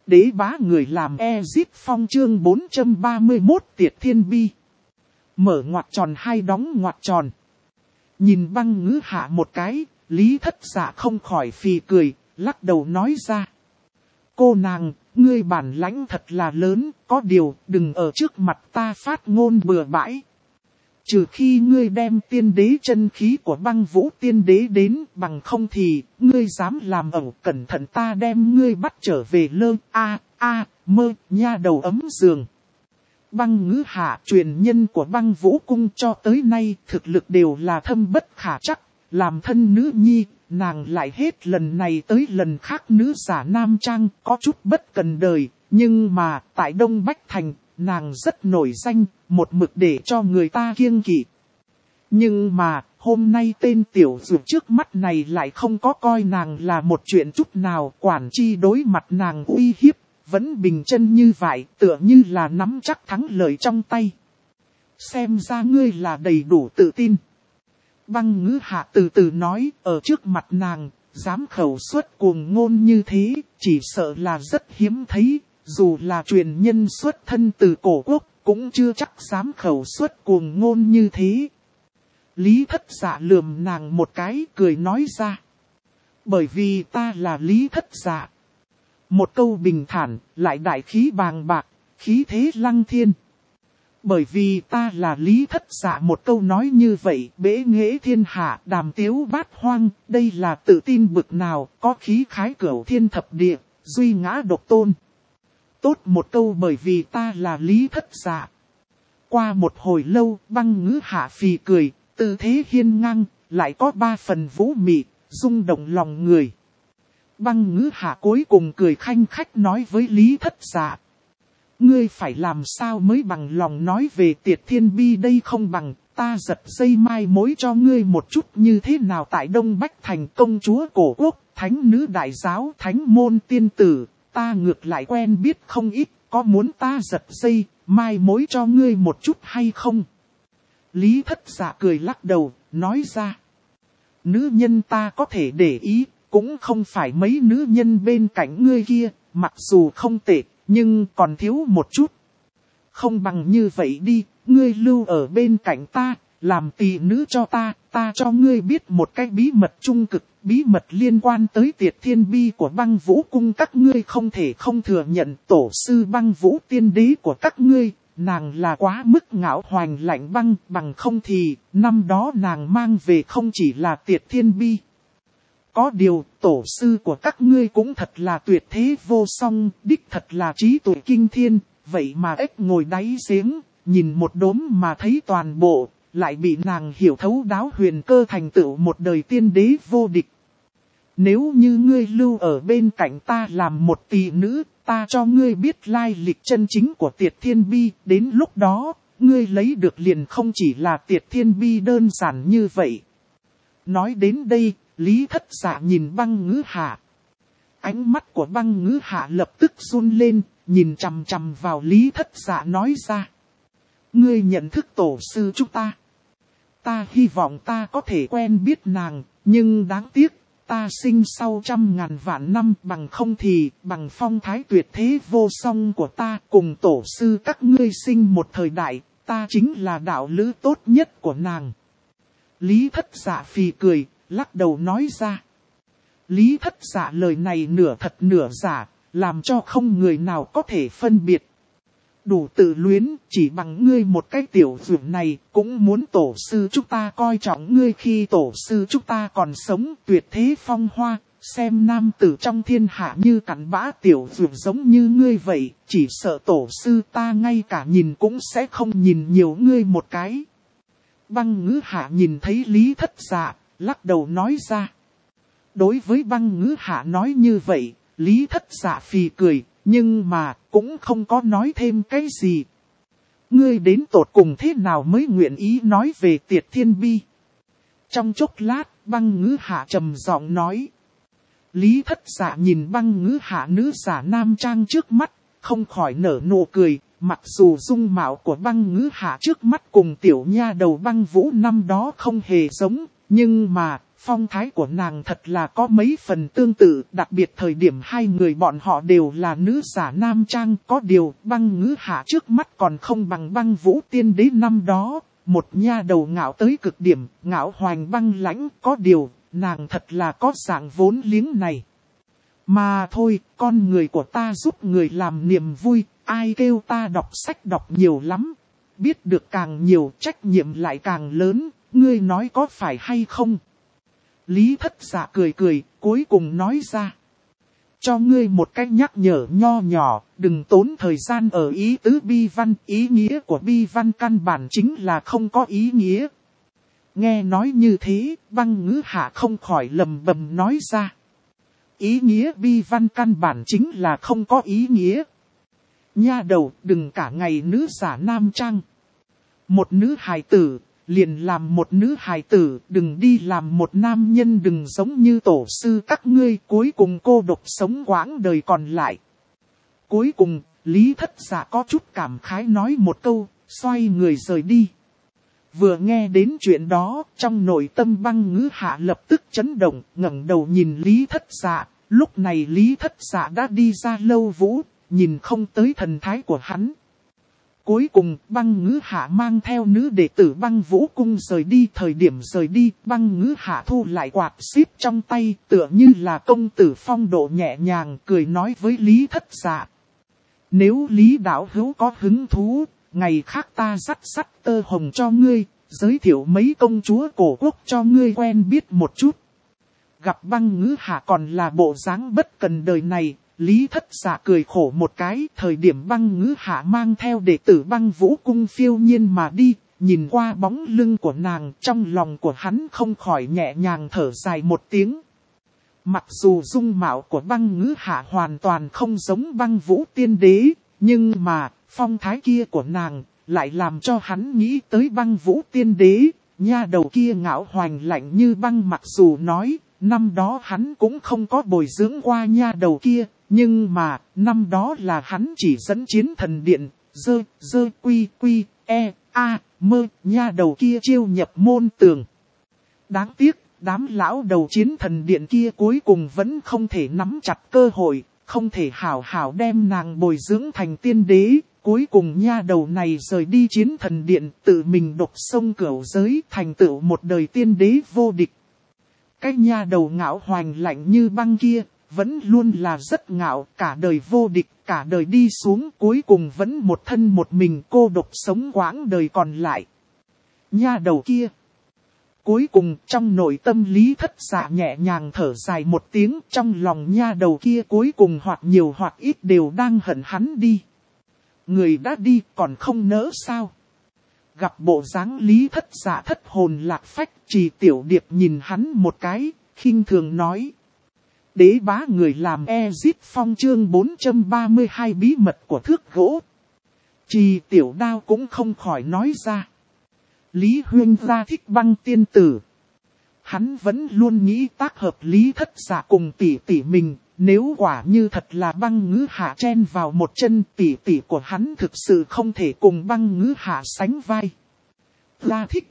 Đế bá người làm Ezip Phong chương 431 Tiệt Thiên Bi. Mở ngoặc tròn hay đóng ngoặc tròn. Nhìn Băng Ngữ Hạ một cái, Lý Thất Dạ không khỏi phì cười, lắc đầu nói ra. Cô nàng, ngươi bản lãnh thật là lớn, có điều đừng ở trước mặt ta phát ngôn bừa bãi. Trừ khi ngươi đem tiên đế chân khí của Băng Vũ tiên đế đến, bằng không thì, ngươi dám làm ẩu, cẩn thận ta đem ngươi bắt trở về lơ, mơ, nha đầu ấm giường. Băng Ngữ Hạ, truyền nhân của Băng Vũ cung cho tới nay, thực lực đều là thâm bất khả trắc, làm thân nữ nhi, nàng lại hết lần này tới lần khác nữ giả nam trang, có chút bất cần đời, nhưng mà, tại Đông Bách Thành, nàng rất nổi danh, một mực để cho người ta kiêng kỵ. Nhưng mà, hôm nay tên tiểu dược trước mắt này lại không có coi nàng là một chuyện chút nào, quản chi đối mặt nàng uy hiếp, vẫn bình chân như vậy, tựa như là nắm chắc thắng lợi trong tay. Xem ra ngươi là đầy đủ tự tin. Băng Ngữ Hạ từ từ nói, ở trước mặt nàng, dám khẩu xuất cuồng ngôn như thế, chỉ sợ là rất hiếm thấy, dù là truyền nhân xuất thân từ cổ quốc, cũng chưa chắc dám khẩu xuất cuồng ngôn như thế. Lý Thất Dạ lườm nàng một cái, cười nói ra. Bởi vì ta là Lý Thất Dạ. Một câu bình thản, lại đại khí bàng bạc, khí thế lăng thiên. Bởi vì ta là Lý Thất Dạ, một câu nói như vậy, bế nghệ thiên hạ, đàm tiếu bát hoang, đây là tự tin bực nào, có khí khái cửu thiên thập địa, duy ngã độc tôn. Tốt một câu bởi vì ta là Lý Thất Dạ. Qua một hồi lâu, Băng Ngữ Hạ phì cười, tư thế hiên ngang, lại có 3 phần vũ mị, rung động lòng người. Băng Ngữ Hạ cuối cùng cười khanh khách nói với Lý Thất Dạ. Ngươi phải làm sao mới bằng lòng nói về Tiệt Thiên Bi đây, không bằng ta giật dây mai mối cho ngươi một chút như thế nào. Tại Đông Bách Thành, công chúa cổ quốc, thánh nữ đại giáo, thánh môn tiên tử, ta ngược lại quen biết không ít, có muốn ta giật dây mai mối cho ngươi một chút hay không? Lý Thất Dạ cười lắc đầu, nói ra. Nữ nhân ta có thể để ý, cũng không phải mấy nữ nhân bên cạnh ngươi kia, mặc dù không tệ, nhưng còn thiếu một chút. Không bằng như vậy đi, ngươi lưu ở bên cạnh ta, làm tỳ nữ cho ta cho ngươi biết một cái bí mật trung cực, bí mật liên quan tới Tiệt Thiên Bi của Băng Vũ cung các ngươi không thể không thừa nhận tổ sư Băng Vũ tiên đế của các ngươi, nàng là quá mức ngạo hoành lạnh băng, bằng không thì, năm đó nàng mang về không chỉ là Tiệt Thiên Bi. Có điều, tổ sư của các ngươi cũng thật là tuyệt thế vô song, đích thật là trí tuệ kinh thiên, vậy mà ếch ngồi đáy giếng, nhìn một đốm mà thấy toàn bộ, lại bị nàng hiểu thấu đáo huyền cơ thành tựu một đời tiên đế vô địch. Nếu như ngươi lưu ở bên cạnh ta làm một tỳ nữ, ta cho ngươi biết lai lịch chân chính của Tiệt Thiên Bi, đến lúc đó, ngươi lấy được liền không chỉ là Tiệt Thiên Bi đơn giản như vậy. Nói đến đây, Lý Thất Dạ nhìn Băng Ngữ Hạ. Ánh mắt của Băng Ngữ Hạ lập tức run lên, nhìn chằm chằm vào Lý Thất Dạ nói ra. Ngươi nhận thức tổ sư chúng ta. Ta hy vọng ta có thể quen biết nàng, nhưng đáng tiếc, ta sinh sau 100.000 vạn năm, bằng không thì, bằng phong thái tuyệt thế vô song của ta cùng tổ sư các ngươi sinh một thời đại, ta chính là đạo lữ tốt nhất của nàng. Lý Thất Dạ phì cười, lắc đầu nói ra. Lý Thất Dạ lời này nửa thật nửa giả, làm cho không người nào có thể phân biệt. Đủ tự luyến, chỉ bằng ngươi một cái tiểu dược này, cũng muốn tổ sư chúng ta coi trọng ngươi khi tổ sư chúng ta còn sống, tuyệt thế phong hoa, xem nam tử trong thiên hạ như cặn bã tiểu dược giống như ngươi vậy, chỉ sợ tổ sư ta ngay cả nhìn cũng sẽ không nhìn nhiều ngươi một cái. Băng Ngữ Hạ nhìn thấy Lý Thất Dạ, lắc đầu nói ra. Đối với Băng Ngữ Hạ nói như vậy, Lý Thất Dạ phì cười, nhưng mà cũng không có nói thêm cái gì. Ngươi đến tột cùng thế nào mới nguyện ý nói về Tiệt Thiên Bi? Trong chốc lát, Băng Ngữ Hạ trầm giọng nói. Lý Thất Dạ nhìn Băng Ngữ Hạ nữ giả nam trang trước mắt, không khỏi nở nụ cười. Mặc dù dung mạo của Băng Ngữ Hạ trước mắt cùng tiểu nha đầu Băng Vũ năm đó không hề giống, nhưng mà phong thái của nàng thật là có mấy phần tương tự, đặc biệt thời điểm hai người bọn họ đều là nữ giả nam trang, có điều Băng Ngữ Hạ trước mắt còn không bằng Băng Vũ Tiên Đế năm đó, một nha đầu ngạo tới cực điểm, ngạo hoành băng lãnh, có điều, nàng thật là có dạng vốn liếng này. Mà thôi, con người của ta giúp người làm niềm vui, ai kêu ta đọc sách đọc nhiều lắm, biết được càng nhiều trách nhiệm lại càng lớn, ngươi nói có phải hay không? Lý Thất Dạ cười cười, cuối cùng nói ra. Cho ngươi một cách nhắc nhở nho nhỏ, đừng tốn thời gian ở ý tứ bi văn. Ý nghĩa của bi văn căn bản chính là không có ý nghĩa. Nghe nói như thế, Băng Ngữ Hạ không khỏi lầm bầm nói ra. Ý nghĩa bi văn căn bản chính là không có ý nghĩa. Nha đầu, đừng cả ngày nữ giả nam trang. Một nữ hài tử, liền làm một nữ hài tử, đừng đi làm một nam nhân, đừng giống như tổ sư các ngươi, cuối cùng cô độc sống quãng đời còn lại. Cuối cùng, Lý Thất Dạ có chút cảm khái nói một câu, xoay người rời đi. Vừa nghe đến chuyện đó, trong nội tâm Băng Ngữ Hạ lập tức chấn động, ngẩng đầu nhìn Lý Thất Dạ. Lúc này Lý Thất Dạ đã đi ra Lâu Vũ, nhìn không tới thần thái của hắn. Cuối cùng, Băng Ngữ Hạ mang theo nữ đệ tử Băng Vũ Cung rời đi. Thời điểm rời đi, Băng Ngữ Hạ thu lại quạt xíp trong tay, tựa như là công tử phong độ nhẹ nhàng, cười nói với Lý Thất Dạ. Nếu Lý đạo hữu có hứng thú, ngày khác ta dắt Tơ Hồng cho ngươi, giới thiệu mấy công chúa cổ quốc cho ngươi quen biết một chút. Gặp Băng Ngữ Hạ còn là bộ dáng bất cần đời này, Lý Thất Dạ cười khổ một cái. Thời điểm Băng Ngữ Hạ mang theo đệ tử Băng Vũ Cung phiêu nhiên mà đi, nhìn qua bóng lưng của nàng, trong lòng của hắn không khỏi nhẹ nhàng thở dài một tiếng. Mặc dù dung mạo của Băng Ngữ Hạ hoàn toàn không giống Băng Vũ Tiên Đế, nhưng mà phong thái kia của nàng lại làm cho hắn nghĩ tới Băng Vũ Tiên Đế. Nha đầu kia ngạo hoành lạnh như băng, mặc dù nói năm đó hắn cũng không có bồi dưỡng qua nha đầu kia, nhưng mà năm đó là hắn chỉ dẫn Chiến Thần Điện, mơ nha đầu kia chiêu nhập môn tường. Đáng tiếc, đám lão đầu Chiến Thần Điện kia cuối cùng vẫn không thể nắm chặt cơ hội, không thể hảo hảo đem nàng bồi dưỡng thành tiên đế. Cuối cùng nha đầu này rời đi Chiến Thần Điện, tự mình độc sông cửu giới, thành tựu một đời tiên đế vô địch. Cái nha đầu ngạo hoành lạnh như băng kia, vẫn luôn là rất ngạo, cả đời vô địch, cả đời đi xuống, cuối cùng vẫn một thân một mình cô độc sống quãng đời còn lại. Nha đầu kia. Cuối cùng trong nội tâm Lý Thất Dạ nhẹ nhàng thở dài một tiếng, trong lòng nha đầu kia cuối cùng hoặc nhiều hoặc ít đều đang hận hắn đi. Người đã đi còn không nỡ sao? Gặp bộ dáng Lý Thất Dạ thất hồn lạc phách, Trì Tiểu Điệp nhìn hắn một cái, khinh thường nói. Đế bá người làm Ezit Phong chương 432 bí mật của thước gỗ. Trì Tiểu Đao cũng không khỏi nói ra. Lý Huyên gia thích Băng tiên tử. Hắn vẫn luôn nghĩ tác hợp Lý Thất Dạ cùng tỷ tỷ mình. Nếu quả như thật là Băng Ngữ Hạ chen vào một chân, tỷ tỷ của hắn thực sự không thể cùng Băng Ngữ Hạ sánh vai. La thích.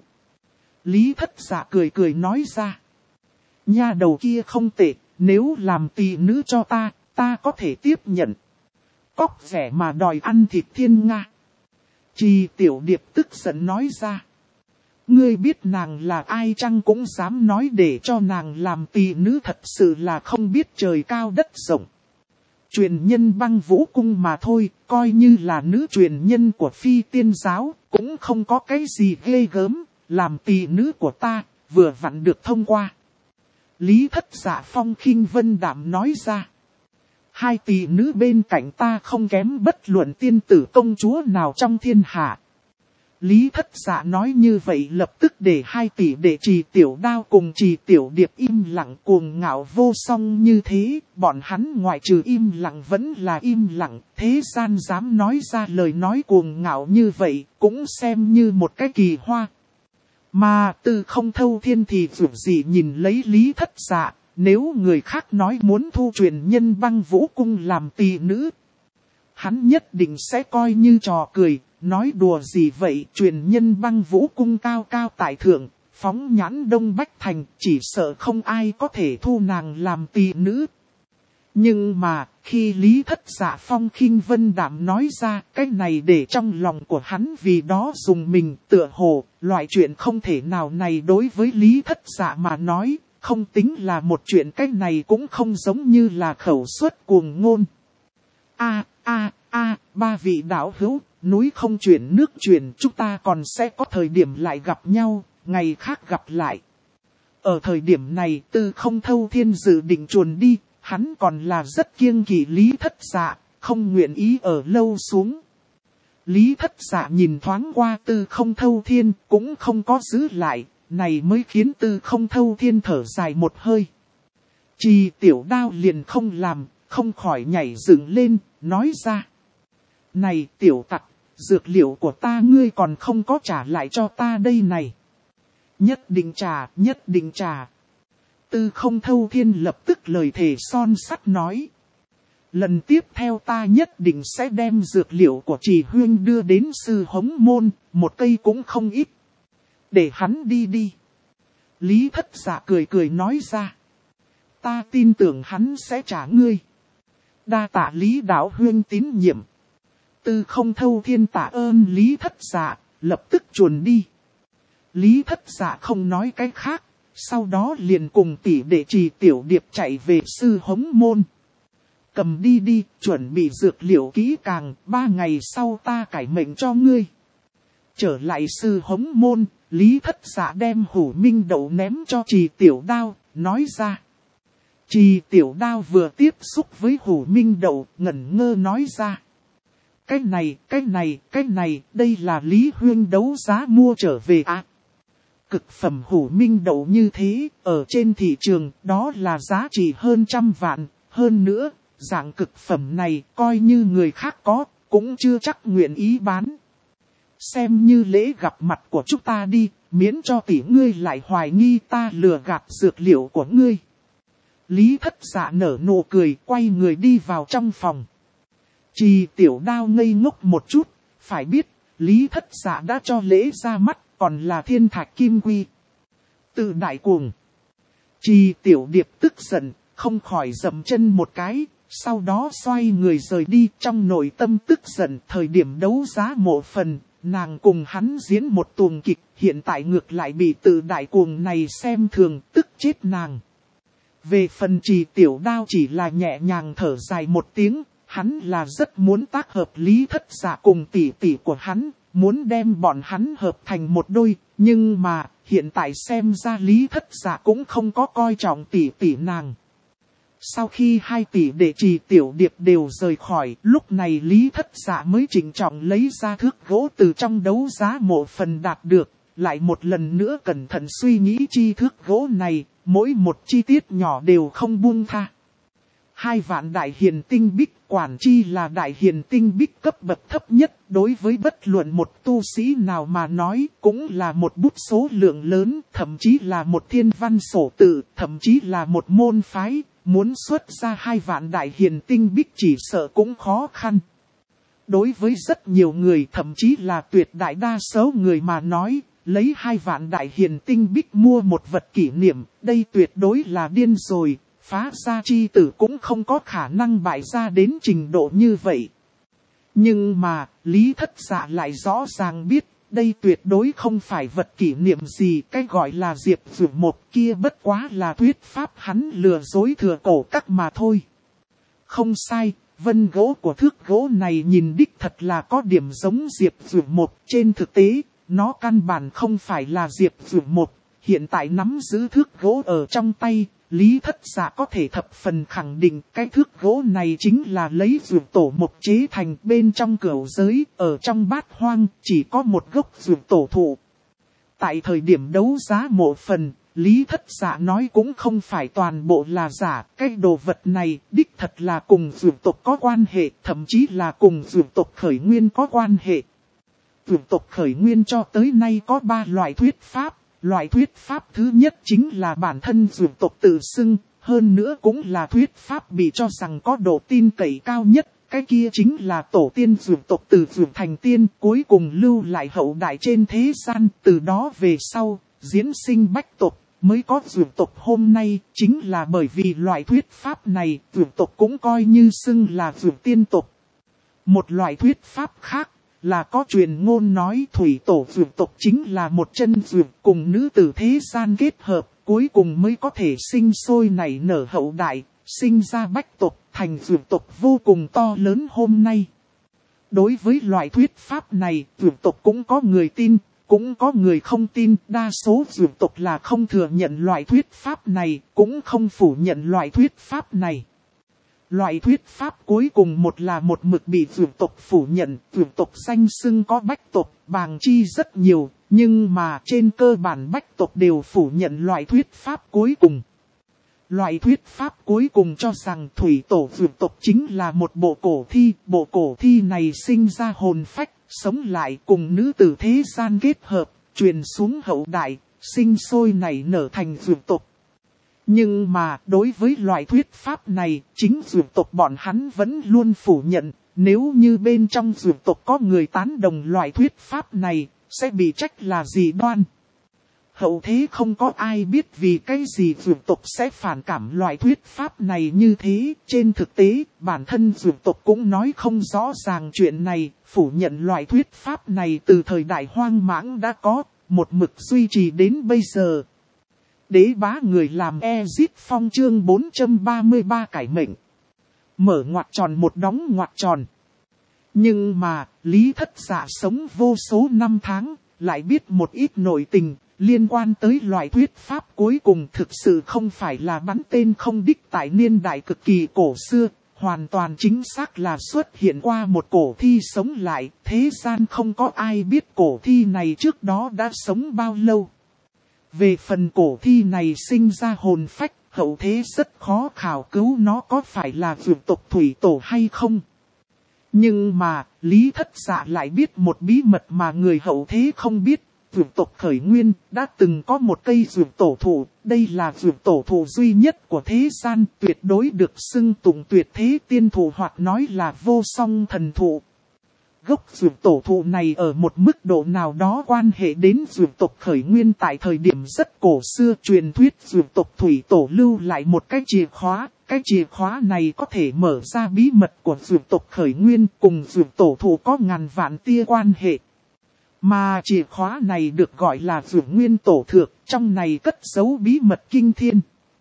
Lý Thất Dạ cười cười nói ra. Nha đầu kia không tệ, nếu làm tỷ nữ cho ta có thể tiếp nhận. Cóc rẻ mà đòi ăn thịt thiên nga. Trì Tiểu Điệp tức giận nói ra. Ngươi biết nàng là ai chăng cũng dám nói để cho nàng làm tỷ nữ, thật sự là không biết trời cao đất rộng. Truyền nhân Băng Vũ Cung mà thôi, coi như là nữ truyền nhân của Phi Tiên Giáo, cũng không có cái gì ghê gớm, làm tỷ nữ của ta, vừa vặn được thông qua. Lý Thất Dạ phong khinh vân đạm nói ra. Hai tỷ nữ bên cạnh ta không kém bất luận tiên tử công chúa nào trong thiên hạ. Lý Thất Dạ nói như vậy lập tức để hai tỷ đệ Trì Tiểu Đao cùng Trì Tiểu Điệp im lặng, cuồng ngạo vô song như thế, bọn hắn ngoại trừ im lặng vẫn là im lặng, thế gian dám nói ra lời nói cuồng ngạo như vậy, cũng xem như một cái kỳ hoa. Mà Tư Không Thâu Thiên thì dù gì nhìn lấy Lý Thất Dạ, nếu người khác nói muốn thu truyền nhân Băng Vũ Cung làm tỷ nữ, hắn nhất định sẽ coi như trò cười. Nói đùa gì vậy, truyền nhân Băng Vũ Cung cao cao tại thượng, phóng nhãn Đông Bách Thành, chỉ sợ không ai có thể thu nàng làm tỳ nữ. Nhưng mà, khi Lý Thất Dạ phong khinh vân đạm nói ra, cái này để trong lòng của hắn vì đó dùng mình, tựa hồ, loại chuyện không thể nào này đối với Lý Thất Dạ mà nói, không tính là một chuyện, cái này cũng không giống như là khẩu suất cuồng ngôn. Ba vị đạo hữu, núi không chuyển nước chuyển, chúng ta còn sẽ có thời điểm lại gặp nhau, ngày khác gặp lại. Ở thời điểm này, Tư Không Thâu Thiên dự định chuồn đi, hắn còn là rất kiêng kỵ Lý Thất Dạ, không nguyện ý ở lâu xuống. Lý Thất Dạ nhìn thoáng qua Tư Không Thâu Thiên, cũng không có giữ lại, này mới khiến Tư Không Thâu Thiên thở dài một hơi. Trì Tiểu Đao liền không làm, không khỏi nhảy dựng lên, nói ra. Này tiểu tặc, dược liệu của ta ngươi còn không có trả lại cho ta đây này. Nhất định trả, nhất định trả. Tư Không Thâu Thiên lập tức lời thề son sắt nói. Lần tiếp theo ta nhất định sẽ đem dược liệu của Trì Huyên đưa đến Sư Hống Môn, một cây cũng không ít. Để hắn đi đi. Lý Thất Dạ cười cười nói ra. Ta tin tưởng hắn sẽ trả ngươi. Đa tạ Lý Đạo Huyên tín nhiệm. Tư Không Thâu Thiên tạ ơn Lý Thất Dạ, lập tức chuồn đi. Lý Thất Dạ không nói cái khác, sau đó liền cùng tỷ đệ Trì Tiểu Điệp chạy về Sư Hống Môn. Cầm đi đi, chuẩn bị dược liệu kỹ càng, 3 ngày sau ta cải mệnh cho ngươi. Trở lại Sư Hống Môn, Lý Thất Dạ đem Hủ Minh Đậu ném cho Trì Tiểu Đao, nói ra. Trì Tiểu Đao vừa tiếp xúc với Hủ Minh Đậu, ngẩn ngơ nói ra. Cái này, đây là Lý Huyên đấu giá mua trở về à? Cực phẩm Hủ Minh Đậu như thế, ở trên thị trường, đó là giá trị hơn 100 vạn, hơn nữa, dạng cực phẩm này, coi như người khác có, cũng chưa chắc nguyện ý bán. Xem như lễ gặp mặt của chúng ta đi, miễn cho tỷ ngươi lại hoài nghi ta lừa gạt dược liệu của ngươi. Lý Thất Dạ nở nụ cười, quay người đi vào trong phòng. Trì Tiểu Đao ngây ngốc một chút, phải biết, Lý Thất Dạ đã cho lễ ra mắt, còn là thiên thạch kim quy. Tự đại cuồng. Trì Tiểu Điệp tức giận, không khỏi dậm chân một cái, sau đó xoay người rời đi, trong nội tâm tức giận. Thời điểm đấu giá mộ phần, nàng cùng hắn diễn một tuồng kịch, hiện tại ngược lại bị tự đại cuồng này xem thường, tức chết nàng. Về phần Trì Tiểu Đao chỉ là nhẹ nhàng thở dài một tiếng, hắn là rất muốn tác hợp Lý Thất Dạ cùng tỷ tỷ của hắn, muốn đem bọn hắn hợp thành một đôi, nhưng mà hiện tại xem ra Lý Thất Dạ cũng không có coi trọng tỷ tỷ nàng. Sau khi 2 tỷ đệ Trì Tiểu Điệp đều rời khỏi, lúc này Lý Thất Dạ mới trịnh trọng lấy ra thước gỗ từ trong đấu giá mộ phần đạt được, lại một lần nữa cẩn thận suy nghĩ chi thước gỗ này, mỗi một chi tiết nhỏ đều không buông tha. 2 vạn đại hiền tinh bích, quản chi là đại hiền tinh bích cấp bậc thấp nhất, đối với bất luận một tu sĩ nào mà nói, cũng là một bút số lượng lớn, thậm chí là một thiên văn sổ tự, thậm chí là một môn phái, muốn xuất ra 2 vạn đại hiền tinh bích chỉ sợ cũng khó khăn. Đối với rất nhiều người, thậm chí là tuyệt đại đa số người mà nói, lấy 2 vạn đại hiền tinh bích mua một vật kỷ niệm, đây tuyệt đối là điên rồi. Phá gia chi tử cũng không có khả năng bại ra đến trình độ như vậy. Nhưng mà, Lý Thất Dạ lại rõ ràng biết, đây tuyệt đối không phải vật kỷ niệm gì, cái gọi là Diệp Dụ một kia bất quá là thuyết pháp hắn lừa dối thừa cổ các mà thôi. Không sai, vân gỗ của thước gỗ này nhìn đích thật là có điểm giống Diệp Dụ một, trên thực tế, nó căn bản không phải là Diệp Dụ một, hiện tại nắm giữ thước gỗ ở trong tay. Lý Thất Dạ có thể thập phần khẳng định cái thước gỗ này chính là lấy dược tổ mộc chế thành, bên trong cửu giới, ở trong bát hoang, chỉ có một gốc dược tổ thụ. Tại thời điểm đấu giá mộ phần, Lý Thất Dạ nói cũng không phải toàn bộ là giả, cái đồ vật này đích thật là cùng dược tộc có quan hệ, thậm chí là cùng dược tộc khởi nguyên có quan hệ. Dược tộc khởi nguyên cho tới nay có 3 loại thuyết pháp. Loại thuyết pháp thứ nhất chính là bản thân dược tộc tự xưng, hơn nữa cũng là thuyết pháp bị cho rằng có độ tin cậy cao nhất, cái kia chính là tổ tiên dược tộc từ dược thành tiên, cuối cùng lưu lại hậu đại trên thế gian, từ đó về sau, diễn sinh bách tộc, mới có dược tộc hôm nay, chính là bởi vì loại thuyết pháp này, dược tộc cũng coi như xưng là dược tiên tộc. Một loại thuyết pháp khác, là có truyền ngôn nói thủy tổ dược tộc chính là một chân dược cùng nữ tử thế gian kết hợp, cuối cùng mới có thể sinh sôi nảy nở hậu đại, sinh ra bách tộc, thành dược tộc vô cùng to lớn hôm nay. Đối với loại thuyết pháp này, dược tộc cũng có người tin, cũng có người không tin, đa số dược tộc là không thừa nhận loại thuyết pháp này, cũng không phủ nhận loại thuyết pháp này. Loại thuyết pháp cuối cùng một là một mực bị dược tộc phủ nhận, dược tộc danh xưng có bách tộc, bàng chi rất nhiều, nhưng mà trên cơ bản bách tộc đều phủ nhận loại thuyết pháp cuối cùng. Loại thuyết pháp cuối cùng cho rằng thủy tổ dược tộc chính là một bộ cổ thi này sinh ra hồn phách, sống lại cùng nữ tử thế gian kết hợp, truyền xuống hậu đại, sinh sôi nảy nở thành dược tộc. Nhưng mà đối với loại thuyết pháp này, chính dược tộc bọn hắn vẫn luôn phủ nhận, nếu như bên trong dược tộc có người tán đồng loại thuyết pháp này, sẽ bị trách là dị đoan. Hậu thế không có ai biết vì cái gì dược tộc sẽ phản cảm loại thuyết pháp này như thế. Trên thực tế, bản thân dược tộc cũng nói không rõ ràng chuyện này, phủ nhận loại thuyết pháp này từ thời đại hoang mãng đã có, một mực duy trì đến bây giờ. Đế bá người làm Ezit Phong chương 433 cải mệnh. Mở ngoặc tròn một đóng ngoặc tròn. Nhưng mà, Lý Thất Dạ sống vô số năm tháng, lại biết một ít nội tình, liên quan tới loại thuyết pháp cuối cùng thực sự không phải là bắn tên không đích tại niên đại cực kỳ cổ xưa, hoàn toàn chính xác là xuất hiện qua một cổ thi sống lại, thế gian không có ai biết cổ thi này trước đó đã sống bao lâu. Về phần cổ thi này sinh ra hồn phách, hậu thế rất khó khảo cứu nó có phải là dược tộc thủy tổ hay không. Nhưng mà, Lý Thất Dạ lại biết một bí mật mà người hậu thế không biết. Dược tộc khởi nguyên đã từng có một cây dược tổ thụ, đây là dược tổ thụ duy nhất của thế gian, tuyệt đối được xưng tụng tuyệt thế tiên thụ hoặc nói là vô song thần thụ. Gốc dược tổ thụ này ở một mức độ nào đó quan hệ đến dược tộc khởi nguyên tại thời điểm rất cổ xưa, truyền thuyết dược tộc thủy tổ lưu lại một cái chìa khóa này có thể mở ra bí mật của dược tộc khởi nguyên, cùng dược tổ thụ có ngàn vạn tia quan hệ. Mà chìa khóa này được gọi là dược nguyên tổ thược, trong này cất giấu bí mật kinh thiên.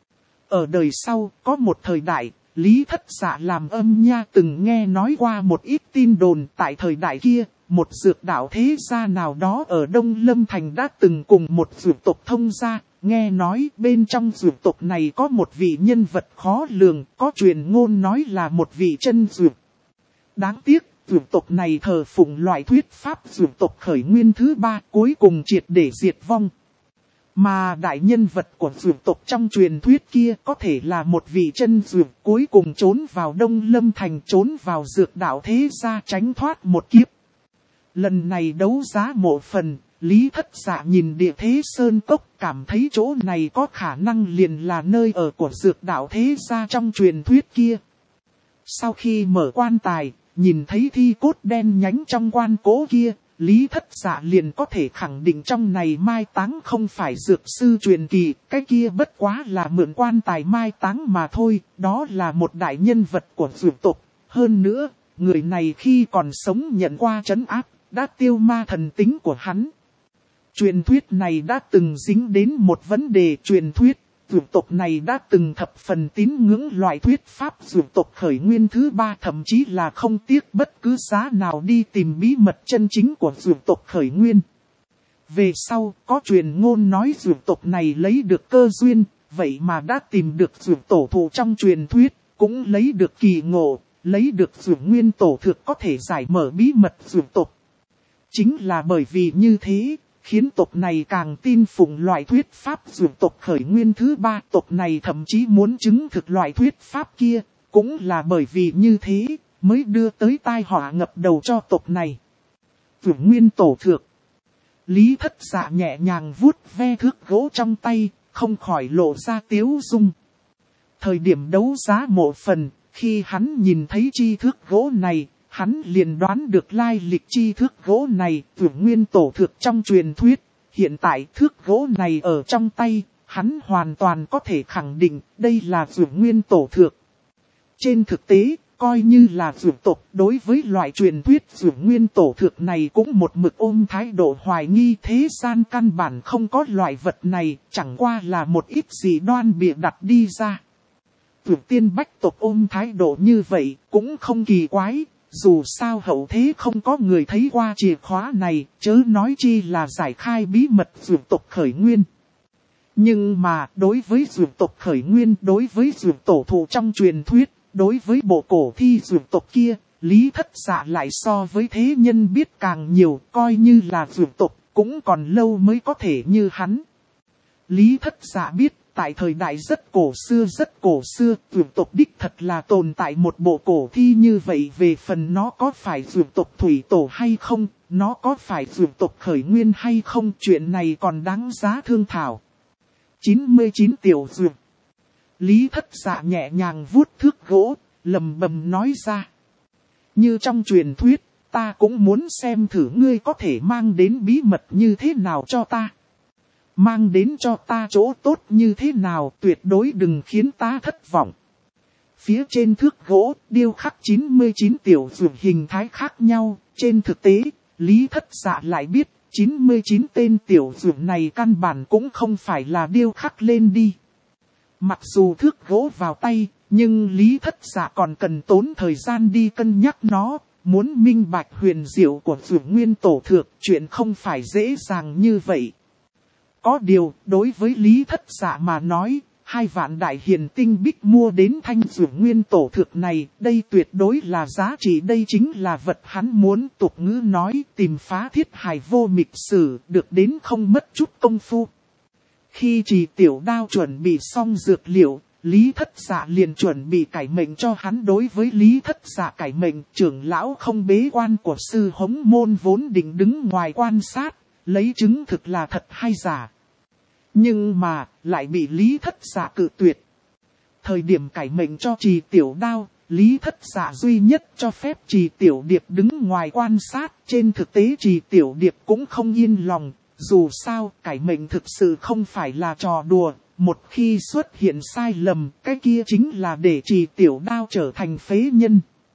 Ở đời sau, có một thời đại, Lý Thất Dạ làm âm nha từng nghe nói qua một ít tin đồn. Tại thời đại kia, một dược đạo thế gia nào đó ở Đông Lâm Thành đã từng cùng một dược tộc thông gia. Nghe nói bên trong dược tộc này có một vị nhân vật khó lường, có truyền ngôn nói là một vị chân dược. Đáng tiếc, dược tộc này thờ phụng loại thuyết pháp dược tộc khởi nguyên thứ 3 cuối cùng triệt để diệt vong. Mà đại nhân vật của dược tộc trong truyền thuyết kia có thể là một vị chân dược cuối cùng trốn vào Đông Lâm Thành, trốn vào dược đạo thế gia tránh thoát một kiếp. Lần này đấu giá mộ phần, Lý Thất Dạ nhìn địa thế sơn cốc cảm thấy chỗ này có khả năng liền là nơi ở của dược đạo thế gia trong truyền thuyết kia. Sau khi mở quan tài, nhìn thấy thi cốt đen nhánh trong quan cố kia, Lý Thất Dạ liền có thể khẳng định trong này mai táng không phải dược sư truyền kỳ, cái kia bất quá là mượn quan tài mai táng mà thôi, đó là một đại nhân vật của dược tộc. Hơn nữa, người này khi còn sống nhận qua trấn áp, đã tiêu ma thần tính của hắn. Truyền thuyết này đã từng dính đến một vấn đề truyền thuyết. Dược tộc này đã từng thập phần tín ngưỡng loại thuyết pháp dược tộc khởi nguyên thứ 3, thậm chí là không tiếc bất cứ giá nào đi tìm bí mật chân chính của dược tộc khởi nguyên. Về sau, có truyền ngôn nói dược tộc này lấy được cơ duyên, vậy mà đã tìm được dược tổ thụ trong truyền thuyết, cũng lấy được kỳ ngộ, lấy được dược nguyên tổ thực có thể giải mở bí mật dược tộc. Chính là bởi vì như thế, khiến tộc này càng tin phụng loại thuyết pháp dược tộc khởi nguyên thứ 3. Tộc này thậm chí muốn chứng thực loại thuyết pháp kia, cũng là bởi vì như thế, mới đưa tới tai họa ngập đầu cho tộc này. Dược nguyên tổ thược. Lý Thất Dạ nhẹ nhàng vuốt ve thước gỗ trong tay, không khỏi lộ ra tiếu dung. Thời điểm đấu giá mộ phần, khi hắn nhìn thấy chi thước gỗ này, hắn liền đoán được lai lịch chi thước gỗ này, dược nguyên tổ thược trong truyền thuyết. hiện tại thước gỗ này ở trong tay, hắn hoàn toàn có thể khẳng định đây là Dược Nguyên Tổ Thượng. Trên thực tế, coi như là dược tộc đối với loại truyền thuyết Dược Nguyên Tổ Thượng này cũng một mực ôm thái độ hoài nghi, thế gian căn bản không có loại vật này, chẳng qua là một ít gì đoan bịa đặt đi ra. Dược Tiên Bách tộc ôm thái độ như vậy cũng không kỳ quái, dù sao hậu thế không có người thấy qua chìa khóa này, chớ nói chi là giải khai bí mật dược tộc khởi nguyên. Nhưng mà đối với dược tộc khởi nguyên, đối với dược tổ thụ trong truyền thuyết, đối với bộ cổ thi dược tộc kia, Lý Thất Dạ lại so với thế nhân biết càng nhiều, coi như là dược tộc cũng còn lâu mới có thể như hắn. Lý Thất Dạ biết, tại thời đại rất cổ xưa, dược tộc đích thật là tồn tại một bộ cổ thi như vậy. Về phần nó có phải dược tộc thủy tổ hay không, nó có phải dược tộc khởi nguyên hay không, chuyện này còn đáng giá thương thảo. 99 tiểu dược. Lý Thất Dạ nhẹ nhàng vuốt thước gỗ, lầm bầm nói ra. Như trong truyền thuyết, ta cũng muốn xem thử ngươi có thể mang đến bí mật như thế nào cho ta. Mang đến cho ta chỗ tốt như thế nào, tuyệt đối đừng khiến ta thất vọng. Phía trên thước gỗ, điêu khắc 99 tiểu dược hình thái khác nhau, trên thực tế, Lý Thất Dạ lại biết, 99 tên tiểu dược này căn bản cũng không phải là điêu khắc lên đi. Mặc dù thước gỗ vào tay, nhưng Lý Thất Dạ còn cần tốn thời gian đi cân nhắc nó, muốn minh bạch huyền diệu của Dược Nguyên Tổ Thượng, chuyện không phải dễ dàng như vậy. Có điều, đối với Lý Thất Dạ mà nói, 2 vạn đại hiền tinh bích mua đến thanh Dược Nguyên Tổ Thượng này, đây tuyệt đối là giá trị, đây chính là vật hắn muốn. Tục ngữ nói, tìm phá thiết hài vô mịch sử, được đến không mất chút công phu. Khi Trì Tiểu Đao chuẩn bị xong dược liệu, Lý Thất Dạ liền chuẩn bị cải mệnh cho hắn. Đối với Lý Thất Dạ cải mệnh, trưởng lão không bế quan của sư Hống Môn vốn định đứng ngoài quan sát, lấy chứng thực là thật hay giả. Nhưng mà, lại bị Lý Thất Dạ cự tuyệt. Thời điểm cải mệnh cho Trì Tiểu Đao, Lý Thất Dạ duy nhất cho phép Trì Tiểu Điệp đứng ngoài quan sát. Trên thực tế Trì Tiểu Điệp cũng không yên lòng, dù sao cải mệnh thực sự không phải là trò đùa. Một khi xuất hiện sai lầm, cái kia chính là để Trì Tiểu Đao trở thành phế nhân.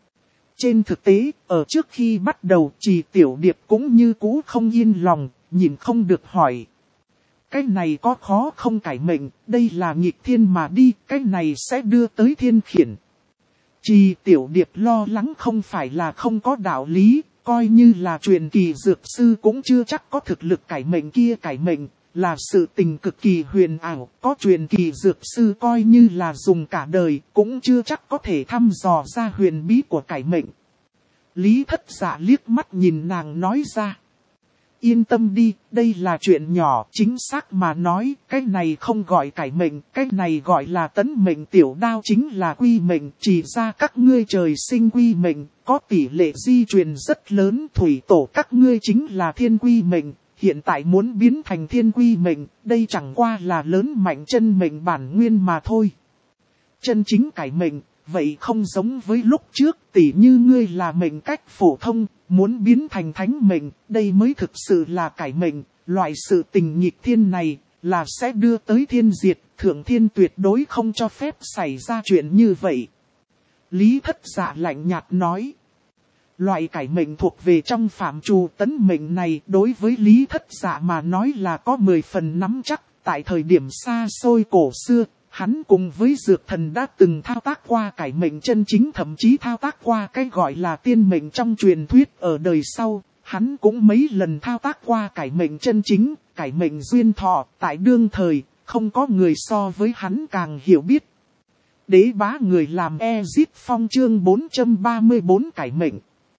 Trên thực tế, ở trước khi bắt đầu Trì Tiểu Điệp cũng như cũ không yên lòng, nhìn không được hỏi. Cái này có khó không cải mệnh, đây là nghịch thiên mà đi, cái này sẽ đưa tới thiên khiển. Trì Tiểu Điệp lo lắng không phải là không có đạo lý, coi như là truyền kỳ dược sư cũng chưa chắc có thực lực cải mệnh kia. Cải mệnh là sự tình cực kỳ huyền ảo, có truyền kỳ dược sư coi như là dùng cả đời cũng chưa chắc có thể thăm dò ra huyền bí của cải mệnh. Lý Thất Dạ liếc mắt nhìn nàng nói ra. Yên tâm đi, đây là chuyện nhỏ, chính xác mà nói, cái này không gọi cải mệnh, cái này gọi là tấn mệnh. Tiểu Đao chính là quy mệnh, chỉ ra các ngươi trời sinh quy mệnh, có tỷ lệ di truyền rất lớn. Thủy tổ các ngươi chính là thiên quy mệnh, hiện tại muốn biến thành thiên quy mệnh, đây chẳng qua là lớn mạnh chân mệnh bản nguyên mà thôi. Chân chính cải mệnh, vậy không giống với lúc trước, tỉ như ngươi là mệnh cách phổ thông, muốn biến thành thánh mệnh, đây mới thực sự là cải mệnh. Loại sự tình nghịch thiên này, là sẽ đưa tới thiên diệt, thượng thiên tuyệt đối không cho phép xảy ra chuyện như vậy. Lý Thất Dạ lạnh nhạt nói. Loại cải mệnh thuộc về trong phạm trù tấn mệnh này, đối với Lý Thất Dạ mà nói là có 10 phần nắm chắc. Tại thời điểm xa xôi cổ xưa, hắn cùng với dược thần đã từng thao tác qua cải mệnh chân chính, thậm chí thao tác qua cái gọi là tiên mệnh trong truyền thuyết. Ở đời sau, hắn cũng mấy lần thao tác qua cải mệnh chân chính, cải mệnh duyên thọ. Tại đương thời, không có người so với hắn càng hiểu biết. Đế bá người làm Ezip Phong chương 434 cải mệnh.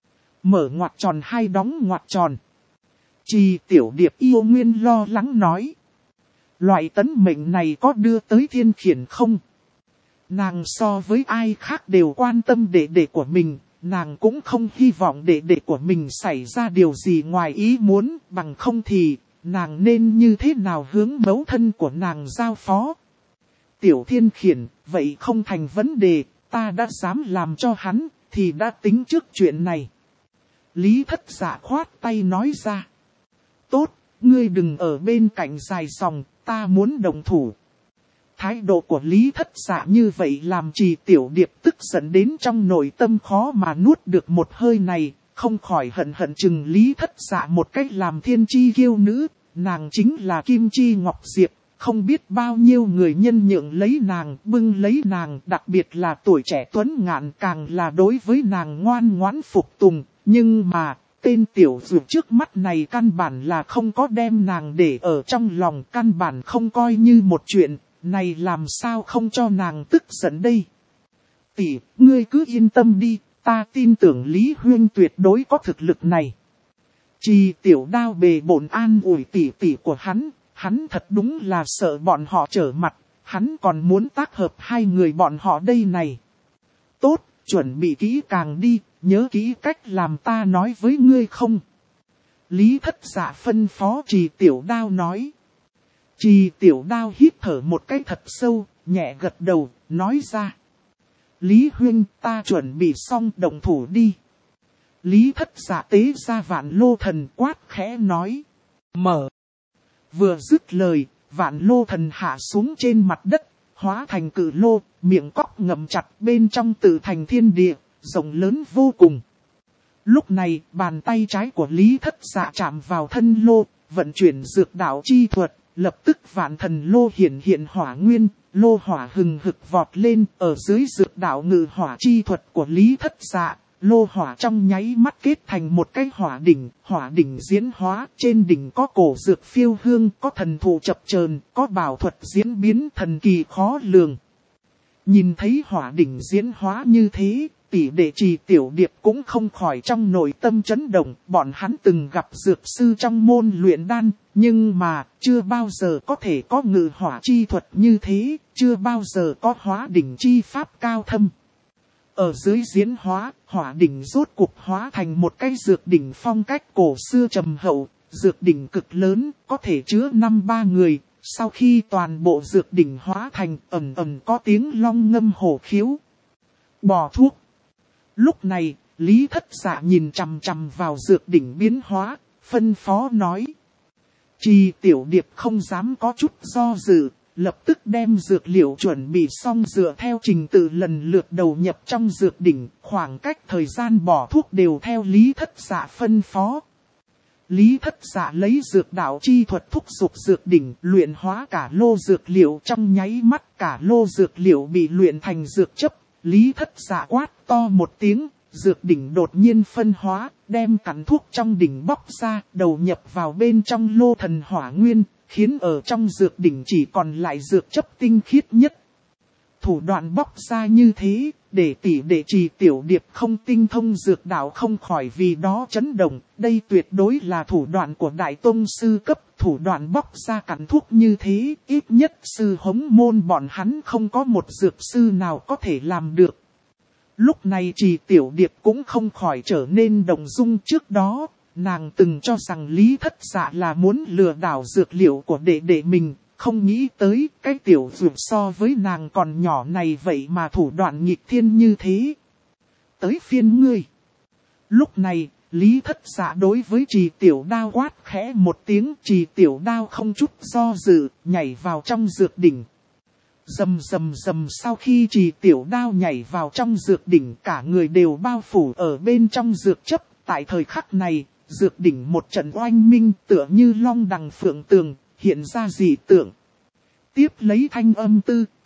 Mở ngoặc tròn hai đóng ngoặc tròn. Trì Tiểu Điệp yêu nguyên lo lắng nói. Loại tấn mệnh này có đưa tới thiên khiển không? Nàng so với ai khác đều quan tâm đệ đệ của mình. Nàng cũng không hy vọng đệ đệ của mình xảy ra điều gì ngoài ý muốn. Bằng không thì, nàng nên như thế nào hướng mẫu thân của nàng giao phó? Tiểu thiên khiển, vậy không thành vấn đề. Ta đã dám làm cho hắn, thì đã tính trước chuyện này. Lý Thất Dạ khoát tay nói ra. Tốt, ngươi đừng ở bên cạnh dài dòng, ta muốn động thủ. Thái độ của Lý Thất Dạ như vậy làm Trì Tiểu Điệp tức giận đến trong nội tâm khó mà nuốt được một hơi này, không khỏi hận hận chừng Lý Thất Dạ một cách làm thiên chi kiêu nữ, nàng chính là Kim Chi Ngọc Diệp, không biết bao nhiêu người nhân nhượng lấy nàng, bưng lấy nàng, đặc biệt là tuổi trẻ tuấn ngạn càng là đối với nàng ngoan ngoãn phục tùng, nhưng mà, tên tiểu dược trước mắt này căn bản là không có đem nàng để ở trong lòng, căn bản không coi như một chuyện, này làm sao không cho nàng tức giận đây. Tỷ, ngươi cứ yên tâm đi, ta tin tưởng Lý Huyên tuyệt đối có thực lực này. Trì Tiểu Đao bề bộn an ủi tỷ tỷ của hắn thật đúng là sợ bọn họ trở mặt, hắn còn muốn tác hợp hai người bọn họ đây này. Tốt, chuẩn bị kỹ càng đi, nhớ kỹ cách làm ta nói với ngươi không. Lý Thất Dạ phân phó Trì Tiểu Đao nói. Trì Tiểu Đao hít thở một cái thật sâu, nhẹ gật đầu, nói ra. Lý Huynh, ta chuẩn bị xong động thủ đi. Lý Thất Dạ tế ra Vạn Lô Thần quát khẽ nói. Mở. Vừa dứt lời, Vạn Lô Thần hạ xuống trên mặt đất, hóa thành cự lô, miệng cóc ngậm chặt bên trong tự thành thiên địa, rộng lớn vô cùng. Lúc này, bàn tay trái của Lý Thất Dạ chạm vào thân lô, vận chuyển dược đạo chi thuật, lập tức Vạn Thần Lô hiện hỏa nguyên, lô hỏa hừng hực vọt lên, ở dưới dược đạo ngự hỏa chi thuật của Lý Thất Dạ. Lô hỏa trong nháy mắt kết thành một cái hỏa đỉnh diễn hóa, trên đỉnh có cổ dược phiêu hương, có thần thụ chập chờn, có bảo thuật diễn biến thần kỳ khó lường. Nhìn thấy hỏa đỉnh diễn hóa như thế, tỷ đệ Trì Tiểu Điệp cũng không khỏi trong nội tâm chấn động, bọn hắn từng gặp dược sư trong môn luyện đan, nhưng mà chưa bao giờ có thể có ngự hỏa chi thuật như thế, chưa bao giờ có hóa đỉnh chi pháp cao thâm. Ở dưới diễn hóa, hỏa đỉnh rốt cuộc hóa thành một cái dược đỉnh phong cách cổ xưa trầm hậu, dược đỉnh cực lớn, có thể chứa 5-3 người, sau khi toàn bộ dược đỉnh hóa thành ầm ầm có tiếng long ngâm hổ khiếu. Bỏ thuốc. Lúc này, Lý Thất Dạ nhìn chằm chằm vào dược đỉnh biến hóa, phân phó nói. Trì Tiểu Điệp không dám có chút do dự. Lập tức đem dược liệu chuẩn bị xong dựa theo trình tự lần lượt đầu nhập trong dược đỉnh, khoảng cách thời gian bỏ thuốc đều theo Lý Thất Dạ phân phó. Lý Thất Dạ lấy dược đạo chi thuật thúc giục dược đỉnh, luyện hóa cả lô dược liệu trong nháy mắt, cả lô dược liệu bị luyện thành dược chấp. Lý Thất Dạ quát to một tiếng, dược đỉnh đột nhiên phân hóa, đem cắn thuốc trong đỉnh bóc ra, đầu nhập vào bên trong lô thần hỏa nguyên. Khiến ở trong dược đỉnh chỉ còn lại dược chấp tinh khiết nhất. Thủ đoạn bóc ra như thế, để tỷ đệ Trì Tiểu Điệp không tinh thông dược đạo không khỏi vì đó chấn động. Đây tuyệt đối là thủ đoạn của Đại Tông Sư cấp, thủ đoạn bóc ra cắn thuốc như thế, ít nhất sư hống môn bọn hắn không có một dược sư nào có thể làm được. Lúc này Trì Tiểu Điệp cũng không khỏi trở nên động dung trước đó. Nàng từng cho rằng Lý Thất Dạ là muốn lừa đảo dược liệu của đệ đệ mình, không nghĩ tới cái tiểu dược so với nàng còn nhỏ này vậy mà thủ đoạn nghịch thiên như thế. Tới phiên ngươi. Lúc này, Lý Thất Dạ đối với Trì Tiểu Đao quát khẽ một tiếng, Trì Tiểu Đao không chút do dự, nhảy vào trong dược đỉnh. Rầm rầm rầm sau khi Trì Tiểu Đao nhảy vào trong dược đỉnh, cả người đều bao phủ ở bên trong dược chấp, tại thời khắc này. Dược đỉnh một trận oanh minh tựa như long đằng phượng tường, hiện ra dị tượng. Tiếp lấy thanh âm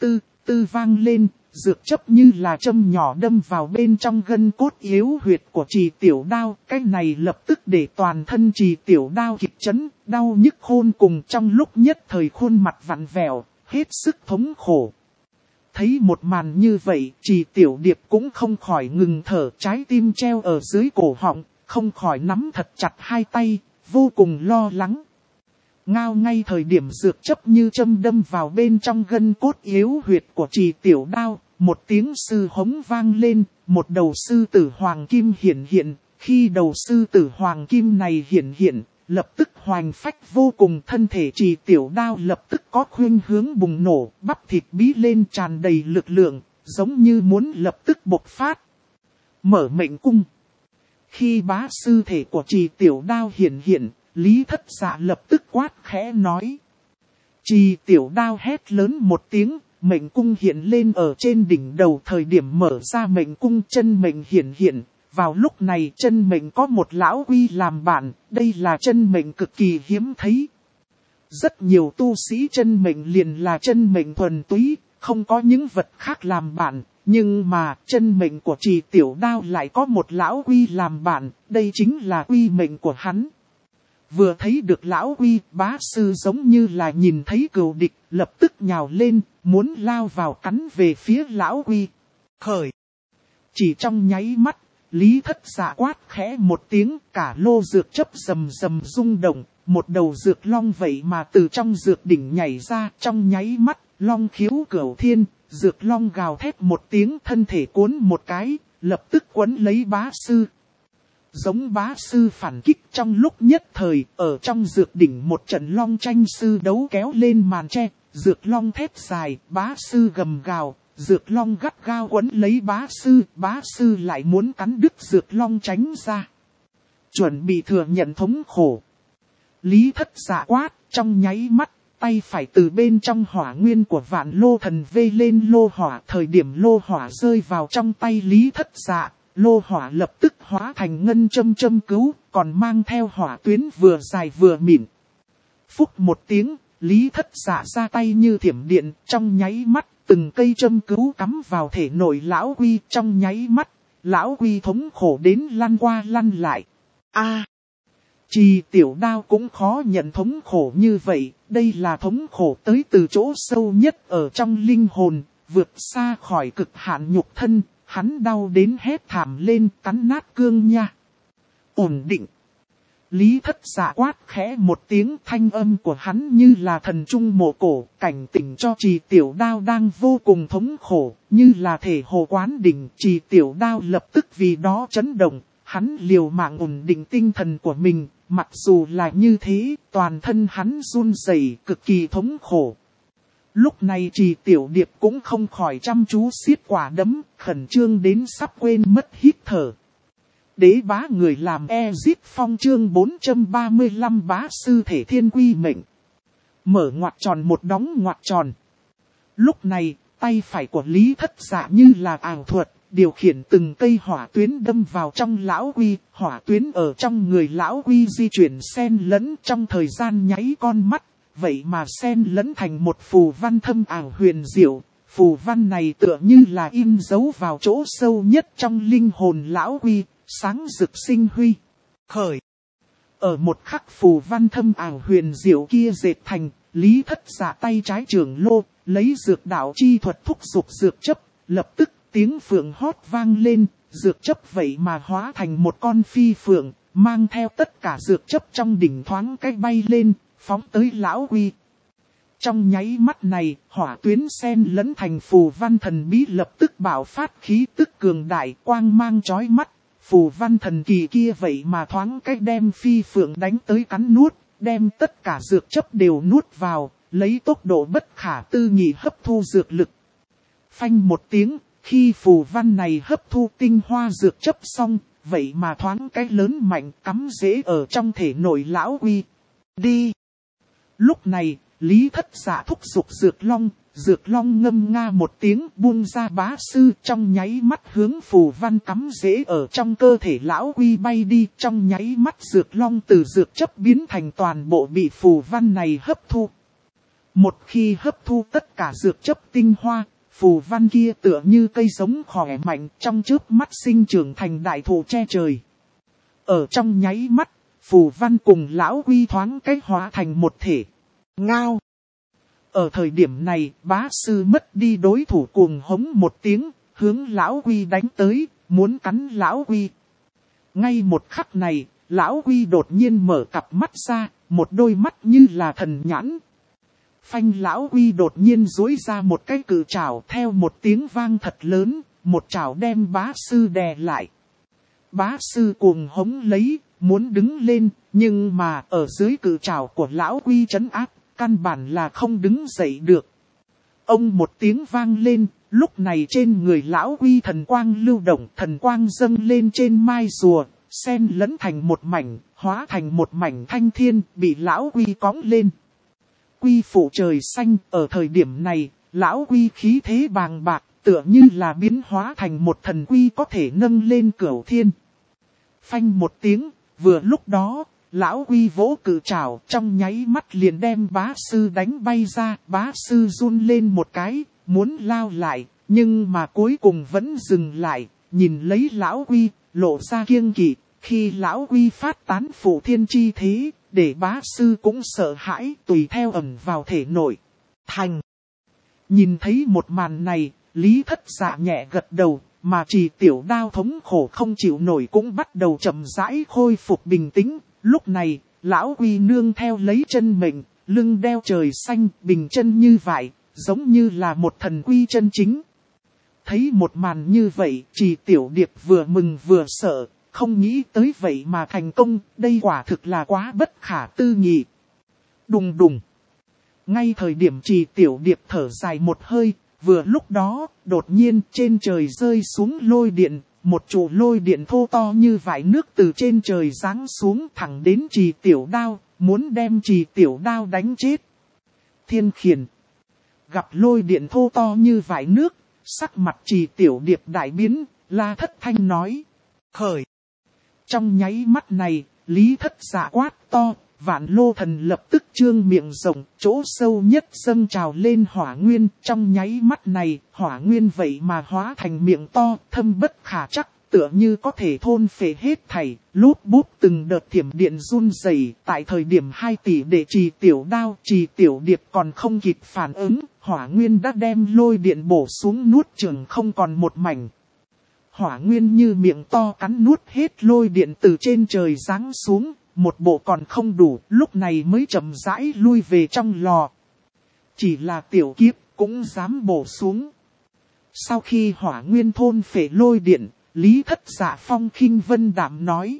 tư vang lên, dược chấp như là châm nhỏ đâm vào bên trong gân cốt yếu huyệt của Trì Tiểu Đao. Cái này lập tức để toàn thân Trì Tiểu Đao kịch chấn, đau nhức khôn cùng trong lúc nhất thời khuôn mặt vặn vẹo, hết sức thống khổ. Thấy một màn như vậy, Trì Tiểu Điệp cũng không khỏi ngừng thở, trái tim treo ở dưới cổ họng. Không khỏi nắm thật chặt hai tay, vô cùng lo lắng. Ngao ngay thời điểm dược chấp như châm đâm vào bên trong gân cốt yếu huyệt của Trì Tiểu Đao, một tiếng sư hống vang lên, một đầu sư tử hoàng kim hiện, khi đầu sư tử hoàng kim này hiện, lập tức hoành phách vô cùng, thân thể Trì Tiểu Đao lập tức có khuynh hướng bùng nổ, bắp thịt bí lên tràn đầy lực lượng, giống như muốn lập tức bộc phát. Mở mệnh cung. Khi bá sư thể của Trì Tiểu Đao hiện, Lý Thất Dạ lập tức quát khẽ nói. Trì Tiểu Đao hét lớn một tiếng, mệnh cung hiện lên ở trên đỉnh đầu. Thời điểm mở ra mệnh cung, chân mệnh hiện. Vào lúc này chân mệnh có một lão quy làm bạn, đây là chân mệnh cực kỳ hiếm thấy. Rất nhiều tu sĩ chân mệnh liền là chân mệnh thuần túy, không có những vật khác làm bạn. Nhưng mà chân mệnh của Trì Tiểu Đao lại có một lão quy làm bạn, đây chính là quy mệnh của hắn. Vừa thấy được lão quy, bá sư giống như là nhìn thấy cừu địch, lập tức nhào lên, muốn lao vào cắn về phía lão quy. Khởi! Chỉ trong nháy mắt, Lý Thất Dạ quát khẽ một tiếng, cả lô dược chấp rầm rầm rung động, một đầu dược long vậy mà từ trong dược đỉnh nhảy ra. Trong nháy mắt, long khiếu cửu thiên, dược long gào thét một tiếng, thân thể cuốn một cái, lập tức quấn lấy bá sư. Giống bá sư phản kích, trong lúc nhất thời, ở trong dược đỉnh một trận long tranh sư đấu kéo lên màn tre, dược long thét dài, bá sư gầm gào, dược long gắt gao quấn lấy bá sư lại muốn cắn đứt dược long tránh ra. Chuẩn bị thừa nhận thống khổ. Lý Thất Dạ quát, trong nháy mắt, tay phải từ bên trong hỏa nguyên của Vạn Lô Thần vây lên lô hỏa. Thời điểm lô hỏa rơi vào trong tay Lý Thất Dạ, lô hỏa lập tức hóa thành ngân châm cứu, còn mang theo hỏa tuyến vừa dài vừa mịn. Phúc một tiếng, Lý Thất Dạ ra tay như thiểm điện, trong nháy mắt, từng cây châm cứu cắm vào thể nội lão quy. Trong nháy mắt, lão quy thống khổ đến lăn qua lăn lại. Trì Tiểu Đao cũng khó nhận thống khổ như vậy, đây là thống khổ tới từ chỗ sâu nhất ở trong linh hồn, vượt xa khỏi cực hạn nhục thân, hắn đau đến hét thảm lên, cắn nát cương nha. Ổn định. Lý Thất Dạ quát khẽ một tiếng, thanh âm của hắn như là thần trung mộ cổ, cảnh tỉnh cho Trì Tiểu Đao đang vô cùng thống khổ, như là thể hồ quán đỉnh. Trì Tiểu Đao lập tức vì đó chấn động, hắn liều mạng ổn định tinh thần của mình, mặc dù là như thế, toàn thân hắn run rẩy, cực kỳ thống khổ. Lúc này Trì Tiểu Điệp cũng không khỏi chăm chú siết quả đấm, khẩn trương đến sắp quên mất hít thở. Đế bá người làm Ezit Phong chương 435 bá sư thể thiên quy mệnh. Mở ngoặc tròn một đóng ngoặc tròn. Lúc này, tay phải của Lý Thất Dạ như là ảo thuật, điều khiển từng cây hỏa tuyến đâm vào trong lão quy. Hỏa tuyến ở trong người lão quy di chuyển xen lẫn trong thời gian nháy con mắt. Vậy mà xen lẫn thành một phù văn thâm ảo huyền diệu. Phù văn này tựa như là in dấu vào chỗ sâu nhất trong linh hồn lão quy, sáng rực sinh huy. Khởi. Ở một khắc phù văn thâm ảo huyền diệu kia dệt thành, Lý Thất Dạ tay trái trường lô, lấy dược đạo chi thuật thúc dục dược chấp, lập tức tiếng phượng hót vang lên, dược chấp vậy mà hóa thành một con phi phượng, mang theo tất cả dược chấp trong đỉnh thoáng cách bay lên, phóng tới lão quy. Trong nháy mắt này, hỏa tuyến xen lẫn thành phù văn thần bí lập tức bạo phát khí tức cường đại, quang mang chói mắt. Phù văn thần kỳ kia vậy mà thoáng cách đem phi phượng đánh tới cắn nuốt, đem tất cả dược chấp đều nuốt vào, lấy tốc độ bất khả tư nghị hấp thu dược lực. Phanh một tiếng, khi phù văn này hấp thu tinh hoa dược chấp xong, vậy mà thoáng cách lớn mạnh cắm rễ ở trong thể nội lão quy. Đi! Lúc này, Lý Thất Dạ thúc giục dược long ngâm nga một tiếng buông ra bá sư, trong nháy mắt hướng phù văn cắm rễ ở trong cơ thể lão quy bay đi. Trong nháy mắt dược long từ dược chấp biến thành toàn bộ bị phù văn này hấp thu. Một khi hấp thu tất cả dược chấp tinh hoa, phù văn kia tựa như cây giống khỏe mạnh trong chớp mắt sinh trưởng thành đại thụ che trời. Ở trong nháy mắt, phù văn cùng lão quy thoáng cách hóa thành một thể. Ngao! Ở thời điểm này, bá sư mất đi đối thủ, cuồng hống một tiếng, hướng lão quy đánh tới, muốn cắn lão quy. Ngay một khắc này, lão quy đột nhiên mở cặp mắt ra, một đôi mắt như là thần nhãn. Phanh, lão quy đột nhiên duỗi ra một cái cự trảo, theo một tiếng vang thật lớn, một trảo đem bá sư đè lại. Bá sư cuồng hống lấy, muốn đứng lên, nhưng mà ở dưới cự trảo của lão quy trấn áp, căn bản là không đứng dậy được. Ông một tiếng vang lên, lúc này trên người lão quy thần quang lưu động, thần quang dâng lên trên mai rùa, xen lẫn thành một mảnh, hóa thành một mảnh thanh thiên, bị lão Quy cõng lên. Quy phụ trời xanh, ở thời điểm này, lão Quy khí thế bàng bạc, tựa như là biến hóa thành một thần quy có thể nâng lên cửu thiên. Phanh một tiếng, vừa lúc đó, lão Quy vỗ cự trảo, trong nháy mắt liền đem bá sư đánh bay ra, bá sư run lên một cái, muốn lao lại, nhưng mà cuối cùng vẫn dừng lại, nhìn lấy lão Quy, lộ ra kiêng kỵ, khi lão Quy phát tán phụ thiên chi thế, để bá sư cũng sợ hãi, tùy theo ẩn vào thể nội. Thành! Nhìn thấy một màn này, Lý Thất Dạ nhẹ gật đầu, mà Trì Tiểu Đao thống khổ không chịu nổi cũng bắt đầu chậm rãi khôi phục bình tĩnh. Lúc này, lão Quy nương theo lấy chân mệnh, lưng đeo trời xanh, bình chân như vậy, giống như là một thần quy chân chính. Thấy một màn như vậy, Trì Tiểu Điệp vừa mừng vừa sợ, không nghĩ tới vậy mà thành công, đây quả thực là quá bất khả tư nghị. Đùng đùng. Ngay thời điểm Trì Tiểu Điệp thở dài một hơi, vừa lúc đó, đột nhiên trên trời rơi xuống lôi điện, một trụ lôi điện thô to như vải nước từ trên trời giáng xuống thẳng đến Trì Tiểu Đao, muốn đem Trì Tiểu Đao đánh chết. Thiên khiển. Gặp lôi điện thô to như vải nước, sắc mặt Trì Tiểu Điệp đại biến, La Thất Thanh nói. Khởi. Trong nháy mắt này, Lý Thất Dạ quát to, Vạn Lô Thần lập tức trương miệng rộng, chỗ sâu nhất dâng trào lên hỏa nguyên. Trong nháy mắt này, hỏa nguyên vậy mà hóa thành miệng to, thâm bất khả trắc, tựa như có thể thôn phệ hết thảy. Lút bút từng đợt thiểm điện run rẩy. Tại thời điểm 2 tỷ để Trì Tiểu Đao, Trì Tiểu Điệp còn không kịp phản ứng, hỏa nguyên đã đem lôi điện bổ xuống nuốt chửng không còn một mảnh. Hỏa nguyên như miệng to cắn nuốt hết lôi điện từ trên trời giáng xuống, một bộ còn không đủ, lúc này mới chậm rãi lui về trong lò. Chỉ là tiểu kiếp cũng dám bổ xuống. Sau khi hỏa nguyên thôn phệ lôi điện, Lý Thất Dạ phong khinh vân đạm nói.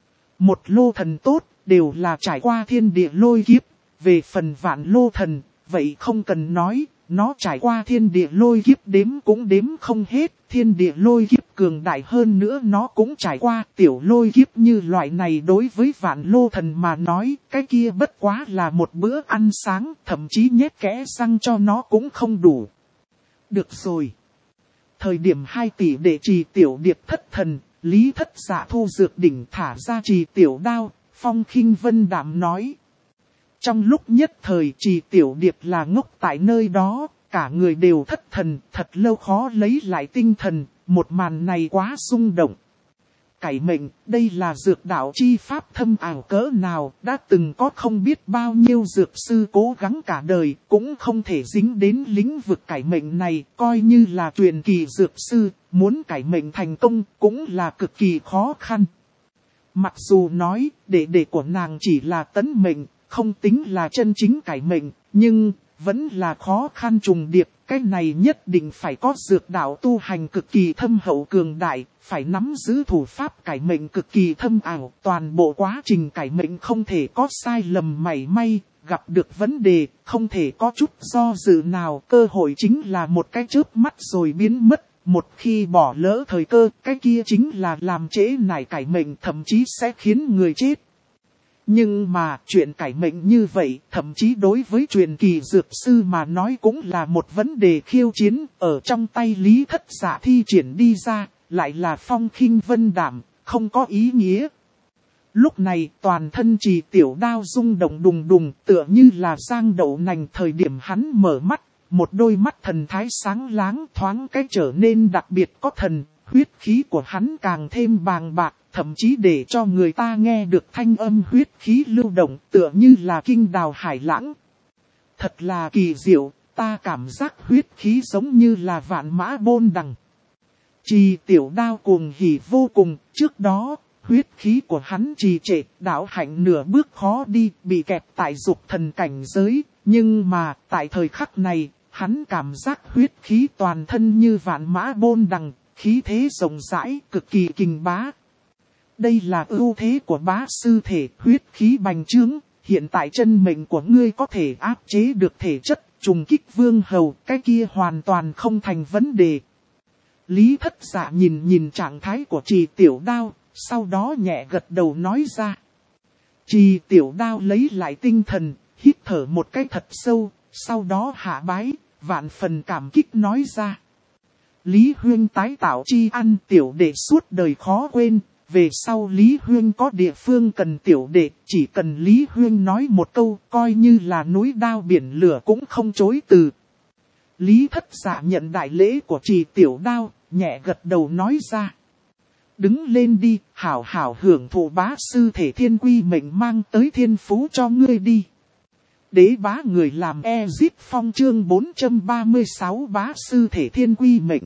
Một lô thần tốt, đều là trải qua thiên địa lôi kiếp, về phần Vạn Lô Thần, vậy không cần nói. Nó trải qua thiên địa lôi kiếp đếm cũng đếm không hết, thiên địa lôi kiếp cường đại hơn nữa nó cũng trải qua tiểu lôi kiếp như loại này đối với Vạn Lô Thần mà nói, cái kia bất quá là một bữa ăn sáng, thậm chí nhét kẽ răng cho nó cũng không đủ. Được rồi. Thời điểm 2 tỷ để Trì Tiểu Điệp thất thần, Lý Thất Dạ thu dược đỉnh thả ra Trì Tiểu Đao, phong khinh vân đạm nói. Trong lúc nhất thời Trì Tiểu Điệp là ngốc tại nơi đó, cả người đều thất thần, thật lâu khó lấy lại tinh thần, một màn này quá xung động. Cải mệnh, đây là dược đạo chi pháp thâm ảo cỡ nào, đã từng có không biết bao nhiêu dược sư cố gắng cả đời, cũng không thể dính đến lĩnh vực cải mệnh này, coi như là truyền kỳ dược sư, muốn cải mệnh thành công, cũng là cực kỳ khó khăn. Mặc dù nói, đệ của nàng chỉ là tấn mệnh, không tính là chân chính cải mệnh, nhưng vẫn là khó khăn trùng điệp, cái này nhất định phải có dược đạo tu hành cực kỳ thâm hậu cường đại, phải nắm giữ thủ pháp cải mệnh cực kỳ thâm ảo, toàn bộ quá trình cải mệnh không thể có sai lầm mảy may, gặp được vấn đề, không thể có chút do dự nào, cơ hội chính là một cái chớp mắt rồi biến mất. Một khi bỏ lỡ thời cơ, cái kia chính là làm trễ nải cải mệnh, thậm chí sẽ khiến người chết. Nhưng mà chuyện cải mệnh như vậy, thậm chí đối với truyền kỳ dược sư mà nói cũng là một vấn đề khiêu chiến, ở trong tay Lý Thất Dạ thi triển đi ra, lại là phong khinh vân đạm, không có ý nghĩa. Lúc này toàn thân Trì Tiểu Đao rung động đùng đùng, tựa như là giang đậu nành. Thời điểm hắn mở mắt, một đôi mắt thần thái sáng láng thoáng cái trở nên đặc biệt có thần, huyết khí của hắn càng thêm bàng bạc. Thậm chí để cho người ta nghe được thanh âm huyết khí lưu động tựa như là kinh đào hải lãng. Thật là kỳ diệu, ta cảm giác huyết khí giống như là vạn mã bôn đằng. Trì Tiểu Đao cuồng hỉ vô cùng, trước đó, huyết khí của hắn trì trệ, đạo hạnh nửa bước khó đi, bị kẹp tại dục thần cảnh giới. Nhưng mà, tại thời khắc này, hắn cảm giác huyết khí toàn thân như vạn mã bôn đằng, khí thế rộng rãi, cực kỳ kinh bá. Đây là ưu thế của bá sư thể, huyết khí bành trướng, hiện tại chân mệnh của ngươi có thể áp chế được thể chất, trùng kích vương hầu, cái kia hoàn toàn không thành vấn đề. Lý Thất Dạ nhìn trạng thái của Trì Tiểu Đao, sau đó nhẹ gật đầu nói ra. Trì Tiểu Đao lấy lại tinh thần, hít thở một cái thật sâu, sau đó hạ bái, vạn phần cảm kích nói ra. Lý Huyên tái tạo chi ăn tiểu đệ suốt đời khó quên, về sau Lý Huyên có địa phương cần tiểu đệ, chỉ cần Lý Huyên nói một câu, coi như là núi đao biển lửa cũng không chối từ. Lý Thất Dạ nhận đại lễ của Trì Tiểu Đao, nhẹ gật đầu nói ra. Đứng lên đi, hảo hảo hưởng thụ bá sư thể thiên quy mệnh mang tới thiên phú cho ngươi đi. Đế bá người làm Ezip Phong chương 436 bá sư thể thiên quy mệnh.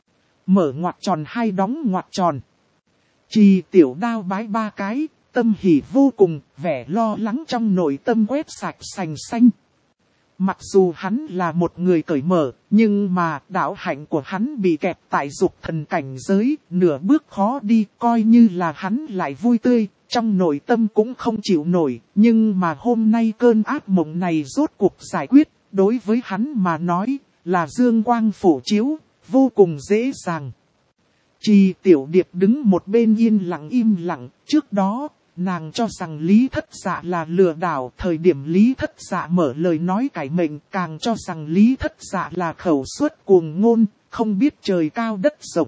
Mở ngoặc tròn hai đóng ngoặc tròn. Trì Tiểu Đao bái ba cái, tâm hỉ vô cùng, vẻ lo lắng trong nội tâm quét sạch sành xanh. Mặc dù hắn là một người cởi mở, nhưng mà đạo hạnh của hắn bị kẹp tại dục thần cảnh giới, nửa bước khó đi, coi như là hắn lại vui tươi, trong nội tâm cũng không chịu nổi, nhưng mà hôm nay cơn ác mộng này rốt cuộc giải quyết, đối với hắn mà nói, là dương quang phổ chiếu, vô cùng dễ dàng. Trì Tiểu Điệp đứng một bên yên lặng im lặng, trước đó, nàng cho rằng Lý Thất Dạ là lừa đảo, thời điểm Lý Thất Dạ mở lời nói cải mệnh, càng cho rằng Lý Thất Dạ là khẩu suất cuồng ngôn, không biết trời cao đất rộng.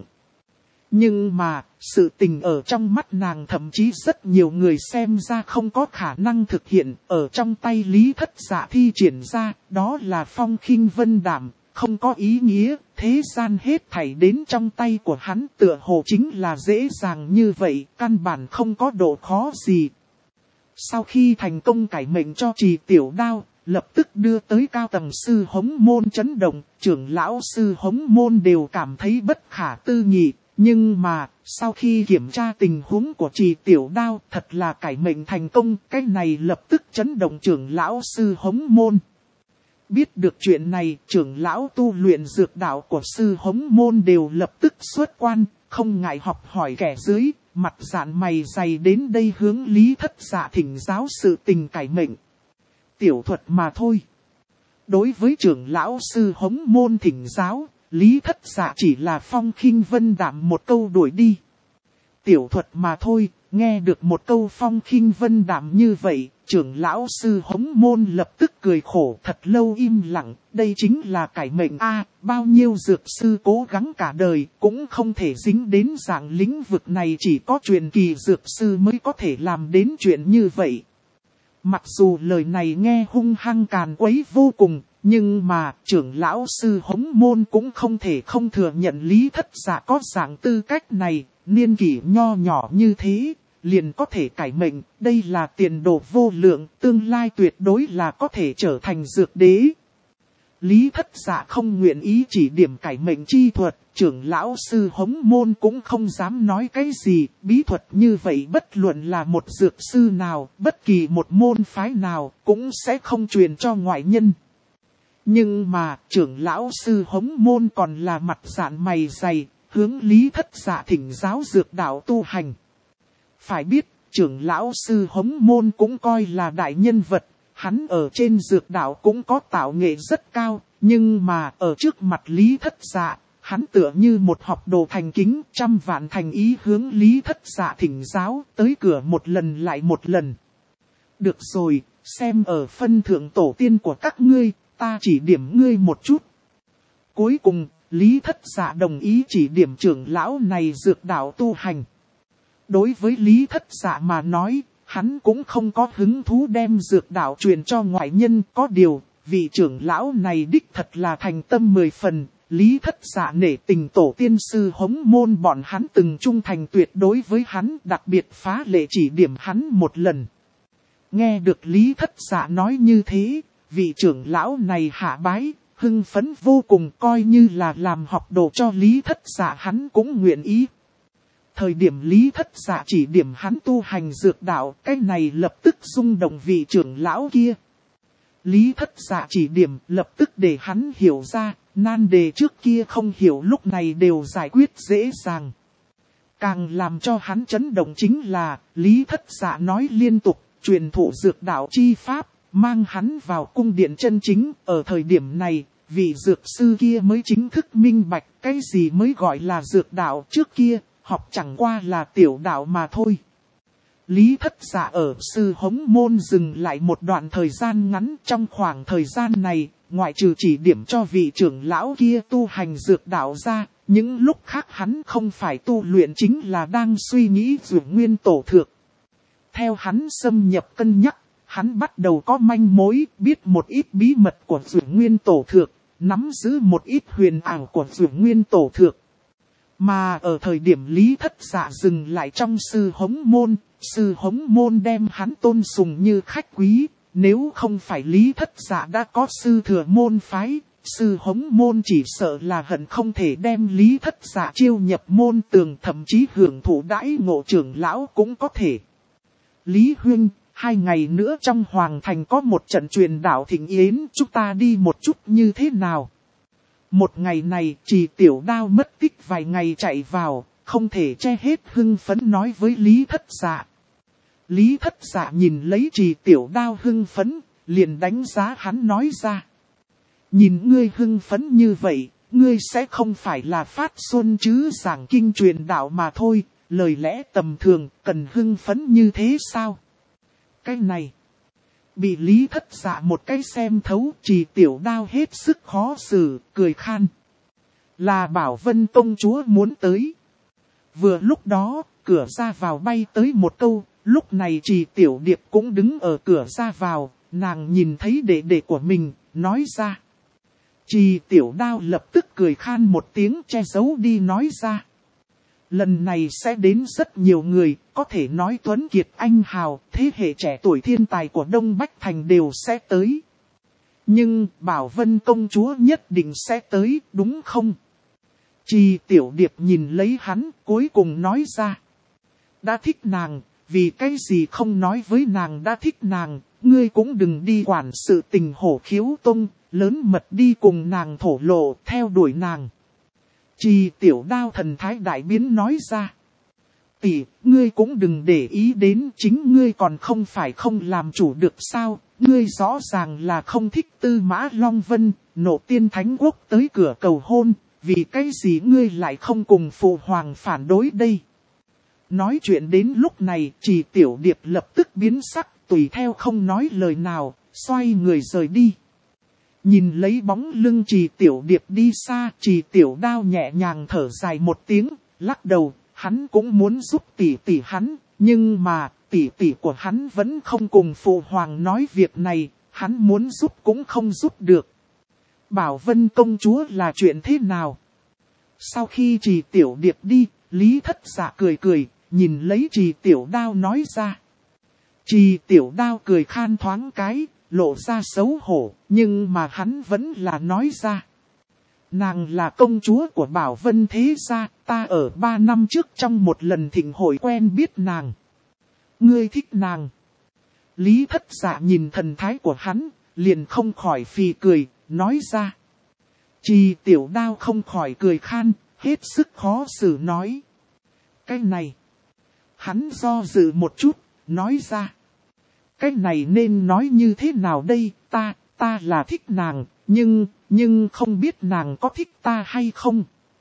Nhưng mà, sự tình ở trong mắt nàng thậm chí rất nhiều người xem ra không có khả năng thực hiện, ở trong tay Lý Thất Dạ thi triển ra, đó là phong khinh vân đảm, không có ý nghĩa, thế gian hết thảy đến trong tay của hắn tựa hồ chính là dễ dàng như vậy, căn bản không có độ khó gì. Sau khi thành công cải mệnh cho Trì Tiểu Đao, lập tức đưa tới cao tầng sư hống môn chấn động, trưởng lão sư hống môn đều cảm thấy bất khả tư nghị. Nhưng mà, sau khi kiểm tra tình huống của Trì Tiểu Đao, thật là cải mệnh thành công, cái này lập tức chấn động trưởng lão sư hống môn. Biết được chuyện này, trưởng lão tu luyện dược đạo của sư hống môn đều lập tức xuất quan, không ngại học hỏi kẻ dưới, mặt dạn mày dày đến đây hướng Lý Thất Dạ thỉnh giáo sự tình cải mệnh. Tiểu thuật mà thôi. Đối với trưởng lão sư hống môn thỉnh giáo, Lý Thất Dạ chỉ là phong khinh vân đảm một câu đuổi đi. Tiểu thuật mà thôi, nghe được một câu phong khinh vân đảm như vậy, trưởng lão sư hống môn lập tức cười khổ thật lâu im lặng, đây chính là cải mệnh a, bao nhiêu dược sư cố gắng cả đời, cũng không thể dính đến dạng lĩnh vực này, chỉ có truyền kỳ dược sư mới có thể làm đến chuyện như vậy. Mặc dù lời này nghe hung hăng càn quấy vô cùng, nhưng mà trưởng lão sư hống môn cũng không thể không thừa nhận Lý Thất Dạ có dạng tư cách này, niên kỷ nho nhỏ như thế, liền có thể cải mệnh, đây là tiền đồ vô lượng, tương lai tuyệt đối là có thể trở thành dược đế. Lý Thất Dạ không nguyện ý chỉ điểm cải mệnh chi thuật, trưởng lão sư hống môn cũng không dám nói cái gì, bí thuật như vậy bất luận là một dược sư nào, bất kỳ một môn phái nào, cũng sẽ không truyền cho ngoại nhân. Nhưng mà, trưởng lão sư hống môn còn là mặt dạn mày dày, hướng Lý Thất Dạ thỉnh giáo dược đạo tu hành. Phải biết, trưởng lão sư hống môn cũng coi là đại nhân vật, hắn ở trên dược đạo cũng có tạo nghệ rất cao, nhưng mà ở trước mặt Lý Thất Dạ, hắn tựa như một học đồ thành kính, trăm vạn thành ý hướng Lý Thất Dạ thỉnh giáo, tới cửa một lần lại một lần. Được rồi, xem ở phân thượng tổ tiên của các ngươi, ta chỉ điểm ngươi một chút. Cuối cùng, Lý Thất Dạ đồng ý chỉ điểm trưởng lão này dược đạo tu hành. Đối với Lý Thất Dạ mà nói, hắn cũng không có hứng thú đem dược đạo truyền cho ngoại nhân, có điều, vị trưởng lão này đích thật là thành tâm 10 phần, Lý Thất Dạ nể tình tổ tiên sư hống môn bọn hắn từng trung thành tuyệt đối với hắn, đặc biệt phá lệ chỉ điểm hắn một lần. Nghe được Lý Thất Dạ nói như thế, vị trưởng lão này hạ bái, hưng phấn vô cùng, coi như là làm học đồ cho Lý Thất Dạ hắn cũng nguyện ý. Thời điểm Lý Thất Dạ chỉ điểm hắn tu hành dược đạo, cái này lập tức rung động vị trưởng lão kia. Lý Thất Dạ chỉ điểm lập tức để hắn hiểu ra, nan đề trước kia không hiểu lúc này đều giải quyết dễ dàng. Càng làm cho hắn chấn động chính là, Lý Thất Dạ nói liên tục, truyền thụ dược đạo chi pháp, mang hắn vào cung điện chân chính, ở thời điểm này, vị dược sư kia mới chính thức minh bạch, cái gì mới gọi là dược đạo trước kia. học chẳng qua là tiểu đạo mà thôi. Lý Thất Dạ ở Sư Hống Môn dừng lại một đoạn thời gian ngắn. Trong khoảng thời gian này, ngoại trừ chỉ điểm cho vị trưởng lão kia tu hành dược đạo ra, những lúc khác hắn không phải tu luyện chính là đang suy nghĩ Dược Nguyên Tổ Thược. Theo hắn xâm nhập cân nhắc, hắn bắt đầu có manh mối, biết một ít bí mật của Dược Nguyên Tổ Thược, nắm giữ một ít huyền ảo của Dược Nguyên Tổ Thược. Mà ở thời điểm Lý Thất Dạ dừng lại trong Sư Hống Môn đem hắn tôn sùng như khách quý. Nếu không phải Lý Thất Dạ đã có sư thừa môn phái, Sư Hống Môn chỉ sợ là hận không thể đem Lý Thất Dạ chiêu nhập môn tường, thậm chí hưởng thụ đãi ngộ trưởng lão cũng có thể. Lý Huynh, 2 ngày nữa trong Hoàng Thành có một trận truyền đạo thịnh yến, chúng ta đi một chút như thế nào? Một ngày này, Trì Tiểu Đao mất tích vài ngày chạy vào, không thể che hết hưng phấn nói với Lý Thất Dạ. Lý Thất Dạ nhìn lấy Trì Tiểu Đao hưng phấn, liền đánh giá hắn nói ra. Nhìn ngươi hưng phấn như vậy, ngươi sẽ không phải là phát xuân chứ, giảng kinh truyền đạo mà thôi, lời lẽ tầm thường, cần hưng phấn như thế sao? Cái này, bị Lý Thất Dạ một cái xem thấu, Trì Tiểu Đao hết sức khó xử, cười khan. Là Bảo Vân công chúa muốn tới. Vừa lúc đó, cửa ra vào bay tới một câu, lúc này Trì Tiểu Điệp cũng đứng ở cửa ra vào, nàng nhìn thấy đệ đệ của mình, nói ra. Trì Tiểu Đao lập tức cười khan một tiếng, che giấu đi nói ra. Lần này sẽ đến rất nhiều người, có thể nói Tuấn Kiệt anh hào, thế hệ trẻ tuổi thiên tài của Đông Bách Thành đều sẽ tới. Nhưng Bảo Vân công chúa nhất định sẽ tới, đúng không? Trì Tiểu Điệp nhìn lấy hắn, cuối cùng nói ra. Đã thích nàng, vì cái gì không nói với nàng đã thích nàng, ngươi cũng đừng đi quản sự tình Hổ Khiếu Tông, lớn mật đi cùng nàng thổ lộ, theo đuổi nàng. Trì Tiểu Đao thần thái đại biến nói ra. Tỷ, ngươi cũng đừng để ý đến, chính ngươi còn không phải không làm chủ được sao, ngươi rõ ràng là không thích Tư Mã Long Vân, Nộ Tiên Thánh Quốc tới cửa cầu hôn, vì cái gì ngươi lại không cùng phụ hoàng phản đối đây. Nói chuyện đến lúc này, Trì Tiểu Điệp lập tức biến sắc, tùy theo không nói lời nào, xoay người rời đi. Nhìn lấy bóng lưng Trì Tiểu Điệp đi xa, Trì Tiểu Đao nhẹ nhàng thở dài một tiếng, lắc đầu, hắn cũng muốn giúp tỷ tỷ hắn, nhưng mà tỷ tỷ của hắn vẫn không cùng phụ hoàng nói việc này, hắn muốn giúp cũng không giúp được. Bảo Vân công chúa là chuyện thế nào? Sau khi Trì Tiểu Điệp đi, Lý Thất Dạ cười cười, nhìn lấy Trì Tiểu Đao nói ra. Trì Tiểu Đao cười khan thoáng cái, lộ ra xấu hổ, nhưng mà hắn vẫn là nói ra. Nàng là công chúa của Bảo Vân thế gia, ta ở 3 năm trước trong một lần thịnh hội quen biết nàng. Ngươi thích nàng. Lý Thất Dạ nhìn thần thái của hắn, liền không khỏi phì cười, nói ra. Trì Tiểu Đao không khỏi cười khan, hết sức khó xử nói. Cái này. Hắn do dự một chút, nói ra. Cái này nên nói như thế nào đây, ta là thích nàng, nhưng không biết nàng có thích ta hay không.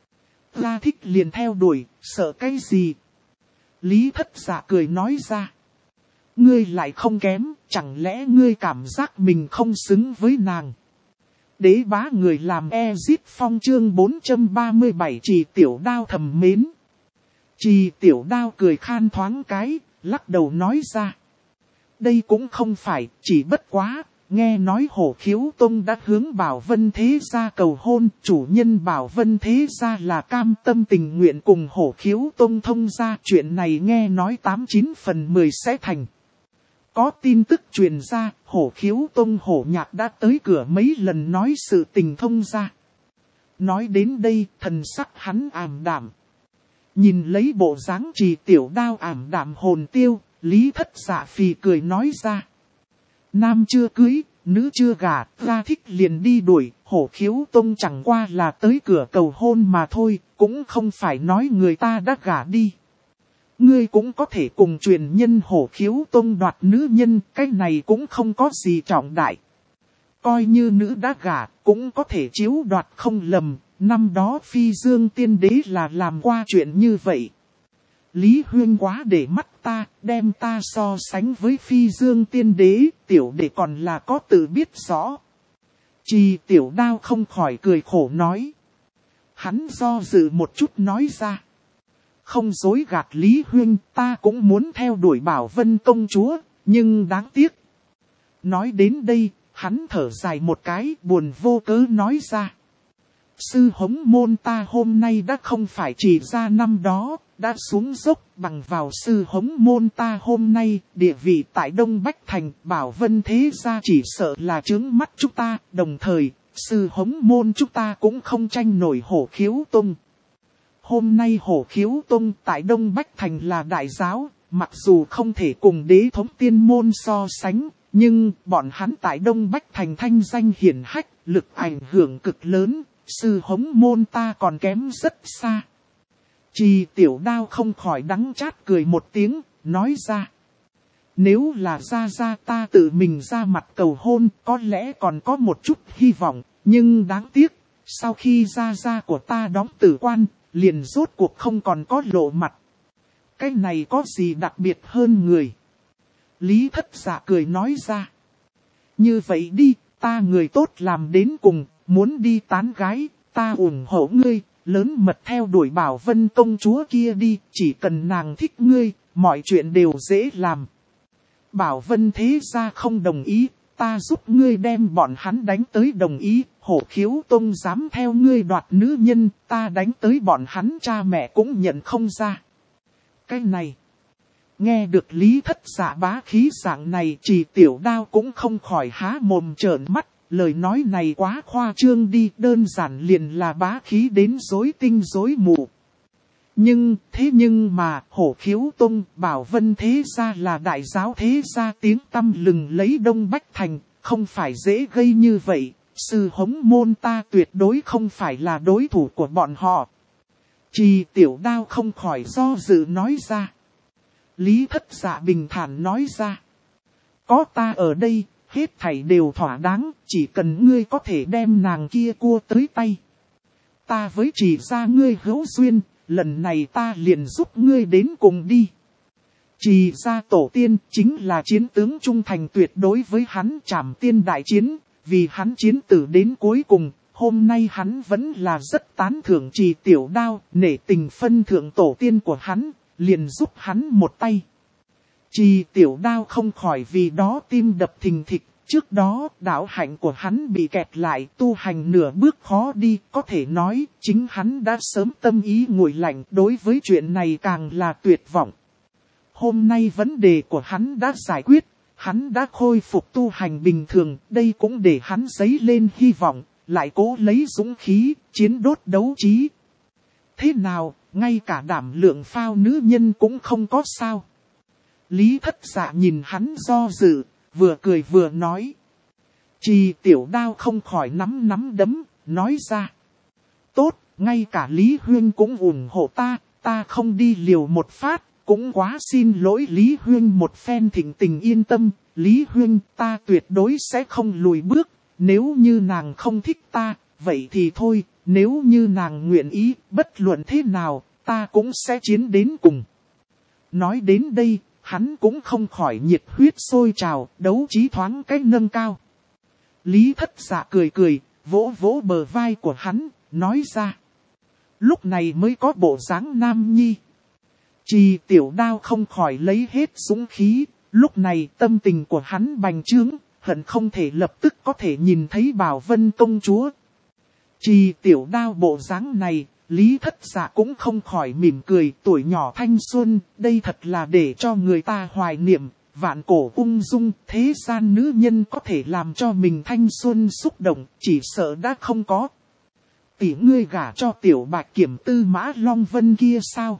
Ta thích liền theo đuổi, sợ cái gì? Lý Thất Dạ cười nói ra. Ngươi lại không kém, chẳng lẽ ngươi cảm giác mình không xứng với nàng? Đế bá người làm Ezit Phong chương 437 Trì Tiểu Đao thầm mến. Trì Tiểu Đao cười khan thoáng cái, lắc đầu nói ra. Đây cũng không phải, chỉ bất quá, nghe nói Hổ Khiếu Tông đã hướng Bảo Vân Thế Gia cầu hôn, chủ nhân Bảo Vân Thế Gia là cam tâm tình nguyện cùng Hổ Khiếu Tông thông gia, chuyện này nghe nói 89 phần 10 sẽ thành. Có tin tức truyền ra, Hổ Khiếu Tông Hổ Nhạc đã tới cửa mấy lần nói sự tình thông gia. Nói đến đây, thần sắc hắn ảm đạm. Nhìn lấy bộ dáng Trì Tiểu Đao ảm đạm hồn tiêu, Lý Thất Dạ phì cười nói ra. Nam chưa cưới, nữ chưa gả, ta thích liền đi đuổi, Hổ Khiếu Tông chẳng qua là tới cửa cầu hôn mà thôi, cũng không phải nói người ta đã gả đi. Ngươi cũng có thể cùng truyền nhân Hổ Khiếu Tông đoạt nữ nhân, cái này cũng không có gì trọng đại. Coi như nữ đã gả, cũng có thể chiếu đoạt không lầm, năm đó Phi Dương Tiên Đế là làm qua chuyện như vậy. Lý Huyên quá để mắt ta, đem ta so sánh với Phi Dương Tiên Đế, tiểu đệ còn là có tự biết rõ. Trì Tiểu Đao không khỏi cười khổ nói. Hắn do dự một chút nói ra. Không dối gạt Lý Huyên, ta cũng muốn theo đuổi Bảo Vân công chúa, nhưng đáng tiếc. Nói đến đây, hắn thở dài một cái, buồn vô cớ nói ra. Sư hống môn ta hôm nay đã không phải chỉ ra năm đó, đã xuống dốc, bằng vào sư hống môn ta hôm nay, địa vị tại Đông Bách Thành, Bảo Vân thế gia chỉ sợ là trướng mắt chúng ta, đồng thời, sư hống môn chúng ta cũng không tranh nổi Hổ Khiếu Tông. Hôm nay Hổ Khiếu Tông tại Đông Bách Thành là đại giáo, mặc dù không thể cùng Đế Thống Tiên môn so sánh, nhưng bọn hắn tại Đông Bách Thành thanh danh hiển hách, lực ảnh hưởng cực lớn, sư hống môn ta còn kém rất xa. Trì Tiểu Đao không khỏi đắng chát cười một tiếng, nói ra. Nếu là gia ta tự mình ra mặt cầu hôn, có lẽ còn có một chút hy vọng, nhưng đáng tiếc, sau khi gia của ta đóng tử quan, liền rốt cuộc không còn có lộ mặt. Cái này có gì đặc biệt hơn người? Lý Thất Dạ cười nói ra. Như vậy đi, ta người tốt làm đến cùng, muốn đi tán gái, ta ủng hộ ngươi, lớn mật theo đuổi Bảo Vân công chúa kia đi, chỉ cần nàng thích ngươi, mọi chuyện đều dễ làm. Bảo Vân thế gia không đồng ý, ta giúp ngươi đem bọn hắn đánh tới đồng ý, Hổ Khiếu Tông dám theo ngươi đoạt nữ nhân, ta đánh tới bọn hắn cha mẹ cũng nhận không ra. Cái này, nghe được Lý Thất Dạ bá khí dạng này, Trì Tiểu Đao cũng không khỏi há mồm trợn mắt, lời nói này quá khoa trương đi, đơn giản liền là bá khí đến rối tinh rối mù. Nhưng mà Hổ Khiếu Tông, Bảo Vân thế gia là đại giáo thế gia tiếng tăm lừng lấy Đông Bách Thành, không phải dễ gây như vậy, sư hống môn ta tuyệt đối không phải là đối thủ của bọn họ. Trì Tiểu Đao không khỏi do dự nói ra. Lý Thất Dạ bình thản nói ra. Có ta ở đây, hết thảy đều thỏa đáng, chỉ cần ngươi có thể đem nàng kia cua tới tay. Ta với Trì gia ngươi hữu duyên, lần này ta liền giúp ngươi đến cùng đi. Trì gia tổ tiên chính là chiến tướng trung thành tuyệt đối với hắn Trảm Tiên đại chiến, vì hắn chiến tử đến cuối cùng, hôm nay hắn vẫn là rất tán thưởng Trì Tiểu Đao, nể tình phân thượng tổ tiên của hắn, liền giúp hắn một tay. Trì Tiểu Đao không khỏi vì đó tim đập thình thịch, trước đó đạo hạnh của hắn bị kẹt lại, tu hành nửa bước khó đi, có thể nói chính hắn đã sớm tâm ý nguội lạnh, đối với chuyện này càng là tuyệt vọng. Hôm nay vấn đề của hắn đã giải quyết, hắn đã khôi phục tu hành bình thường, đây cũng để hắn dấy lên hy vọng, lại cố lấy dũng khí, chiến đốt đấu trí. Thế nào, ngay cả đảm lượng phao nữ nhân cũng không có sao? Lý Thất Dạ nhìn hắn do dự, vừa cười vừa nói. Trì Tiểu Đao không khỏi nắm đấm, nói ra. Tốt, ngay cả Lý Huyên cũng ủng hộ ta không đi liều một phát, cũng quá xin lỗi Lý Huyên một phen thỉnh tình yên tâm. Lý Huyên, ta tuyệt đối sẽ không lùi bước, nếu như nàng không thích ta, vậy thì thôi, nếu như nàng nguyện ý, bất luận thế nào, ta cũng sẽ chiến đến cùng. Nói đến đây, hắn cũng không khỏi nhiệt huyết sôi trào, đấu trí thoáng cách nâng cao. Lý Thất Dạ cười, vỗ vỗ bờ vai của hắn, nói ra. Lúc này mới có bộ dáng nam nhi. Trì Tiểu Đao không khỏi lấy hết dũng khí, lúc này tâm tình của hắn bành trướng, hận không thể lập tức có thể nhìn thấy Bảo Vân công chúa. Trì Tiểu Đao bộ dáng này, Lý Thất Dạ cũng không khỏi mỉm cười, tuổi nhỏ thanh xuân, đây thật là để cho người ta hoài niệm, vạn cổ ung dung, thế gian nữ nhân có thể làm cho mình thanh xuân xúc động, chỉ sợ đã không có. Tỷ ngươi gả cho Tiểu Bạch Kiểm Tư Mã Long Vân kia sao?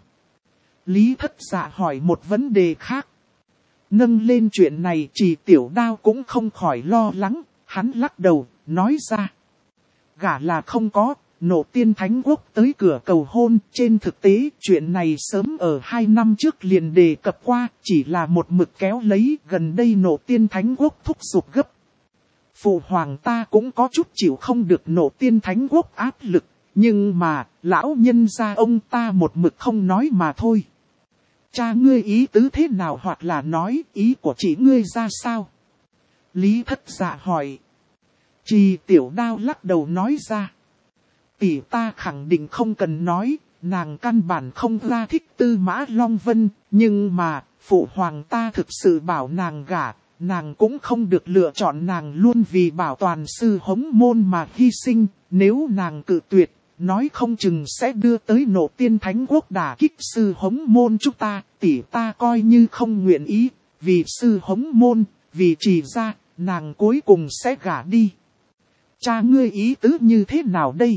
Lý Thất Dạ hỏi một vấn đề khác. Nâng lên chuyện này Trì Tiểu Đao cũng không khỏi lo lắng, hắn lắc đầu, nói ra. Gả là không có, Nộ Tiên Thánh Quốc tới cửa cầu hôn, trên thực tế chuyện này sớm ở 2 năm trước liền đề cập qua, chỉ là một mực kéo lấy, gần đây Nộ Tiên Thánh Quốc thúc giục gấp. Phụ hoàng ta cũng có chút chịu không được Nộ Tiên Thánh Quốc áp lực, nhưng mà, lão nhân gia ông ta một mực không nói mà thôi. Cha ngươi ý tứ thế nào hoặc là nói ý của chị ngươi ra sao? Lý Thất Dạ hỏi. Trì Tiểu Đao lắc đầu nói ra. Tỷ ta khẳng định không cần nói, nàng căn bản không ra thích Tư Mã Long Vân, nhưng mà, phụ hoàng ta thực sự bảo nàng gả, nàng cũng không được lựa chọn, nàng luôn vì bảo toàn sư hống môn mà hy sinh, nếu nàng cự tuyệt, nói không chừng sẽ đưa tới nộ tiên thánh quốc đả kích sư hống môn chúng ta, tỷ ta coi như không nguyện ý, vì sư hống môn, vì Trì gia, nàng cuối cùng sẽ gả đi. Cha ngươi ý tứ như thế nào đây?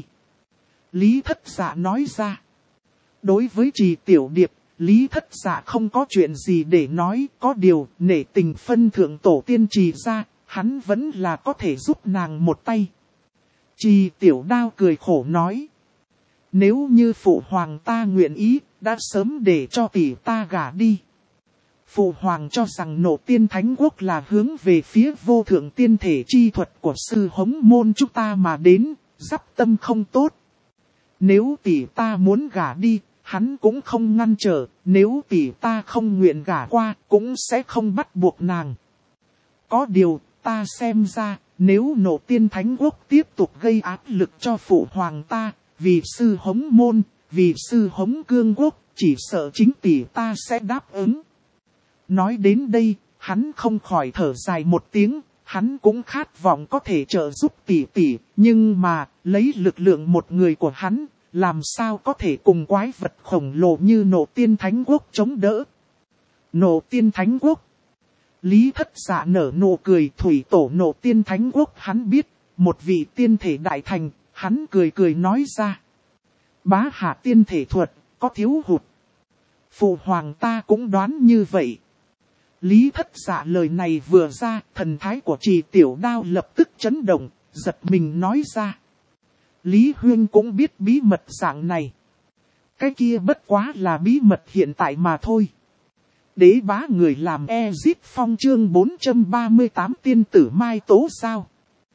Lý Thất Dạ nói ra. Đối với Trì Tiểu Điệp, Lý Thất Dạ không có chuyện gì để nói, có điều nể tình phân thượng tổ tiên Trì gia, hắn vẫn là có thể giúp nàng một tay. Trì Tiểu Đao cười khổ nói. Nếu như phụ hoàng ta nguyện ý, đã sớm để cho tỷ ta gả đi. Phụ hoàng cho rằng nộ tiên thánh quốc là hướng về phía vô thượng tiên thể chi thuật của sư hống môn chúng ta mà đến, dắp tâm không tốt. Nếu tỷ ta muốn gả đi, hắn cũng không ngăn trở, nếu tỷ ta không nguyện gả qua, cũng sẽ không bắt buộc nàng. Có điều, ta xem ra, nếu nộ tiên thánh quốc tiếp tục gây áp lực cho phụ hoàng ta, vì sư hống môn, vì sư hống cương quốc, chỉ sợ chính tỷ ta sẽ đáp ứng. Nói đến đây, hắn không khỏi thở dài một tiếng, hắn cũng khát vọng có thể trợ giúp tỷ tỷ, nhưng mà, lấy lực lượng một người của hắn, làm sao có thể cùng quái vật khổng lồ như nộ tiên thánh quốc chống đỡ. Nộ tiên thánh quốc. Lý Thất Dạ nở nụ cười, thủy tổ nộ tiên thánh quốc hắn biết, một vị tiên thể đại thành, hắn cười cười nói ra. Bá hạ tiên thể thuật, có thiếu hụt. Phụ hoàng ta cũng đoán như vậy. Lý Thất Dạ lời này vừa ra, thần thái của Trì Tiểu Đao lập tức chấn động, giật mình nói ra. Lý Huyên cũng biết bí mật dạng này. Cái kia bất quá là bí mật hiện tại mà thôi. Đế bá người làm Ezip Phong chương 438 tiên tử Mai Tố sao.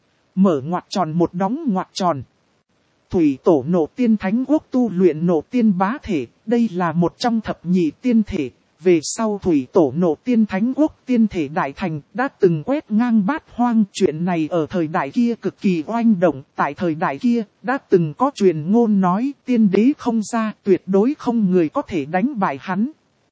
Mở ngoặc tròn một đóng ngoặc tròn. Thủy tổ nộ tiên thánh quốc tu luyện nộ tiên bá thể, đây là một trong thập nhị tiên thể. Về sau thủy tổ nộ tiên thánh quốc tiên thể đại thành đã từng quét ngang bát hoang. Chuyện này ở thời đại kia cực kỳ oanh động. Tại thời đại kia đã từng có truyền ngôn nói tiên đế không ra, tuyệt đối không người có thể đánh bại hắn.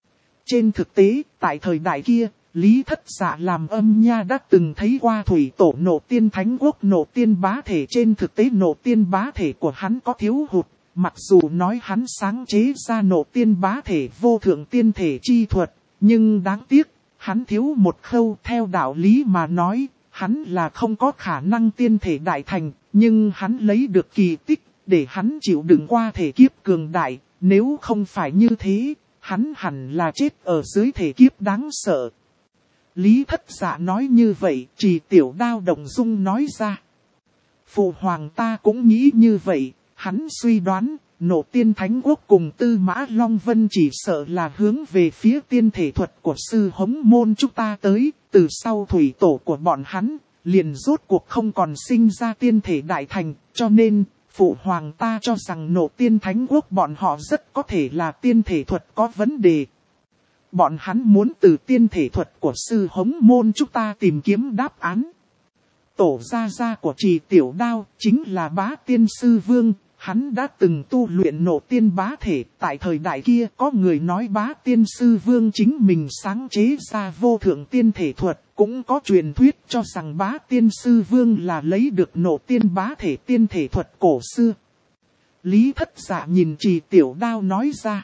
Trên thực tế, tại thời đại kia, Lý Thất Dạ làm âm nha đã từng thấy qua thủy tổ nộ tiên thánh quốc nộ tiên bá thể. Trên thực tế nộ tiên bá thể của hắn có thiếu hụt. Mặc dù nói hắn sáng chế ra nộ tiên bá thể vô thượng tiên thể chi thuật, nhưng đáng tiếc, hắn thiếu một khâu. Theo đạo lý mà nói, hắn là không có khả năng tiên thể đại thành, nhưng hắn lấy được kỳ tích, để hắn chịu đựng qua thể kiếp cường đại. Nếu không phải như thế, hắn hẳn là chết ở dưới thể kiếp đáng sợ. Lý Thất Dạ nói như vậy, Trì Tiểu Đao động dung nói ra. Phụ hoàng ta cũng nghĩ như vậy. Hắn suy đoán, nộ tiên thánh quốc cùng Tư Mã Long Vân chỉ sợ là hướng về phía tiên thể thuật của sư hống môn chúng ta tới, từ sau thủy tổ của bọn hắn, liền rốt cuộc không còn sinh ra tiên thể đại thành, cho nên, phụ hoàng ta cho rằng nộ tiên thánh quốc bọn họ rất có thể là tiên thể thuật có vấn đề. Bọn hắn muốn từ tiên thể thuật của sư hống môn chúng ta tìm kiếm đáp án. Tổ gia gia của Trì Tiểu Đao chính là Bá Tiên Sư Vương. Hắn đã từng tu luyện nộ tiên bá thể. Tại thời đại kia có người nói Bá Tiên Sư Vương chính mình sáng chế ra vô thượng tiên thể thuật. Cũng có truyền thuyết cho rằng Bá Tiên Sư Vương là lấy được nộ tiên bá thể tiên thể thuật cổ xưa. Lý Thất Dạ nhìn Trì Tiểu Đao nói ra.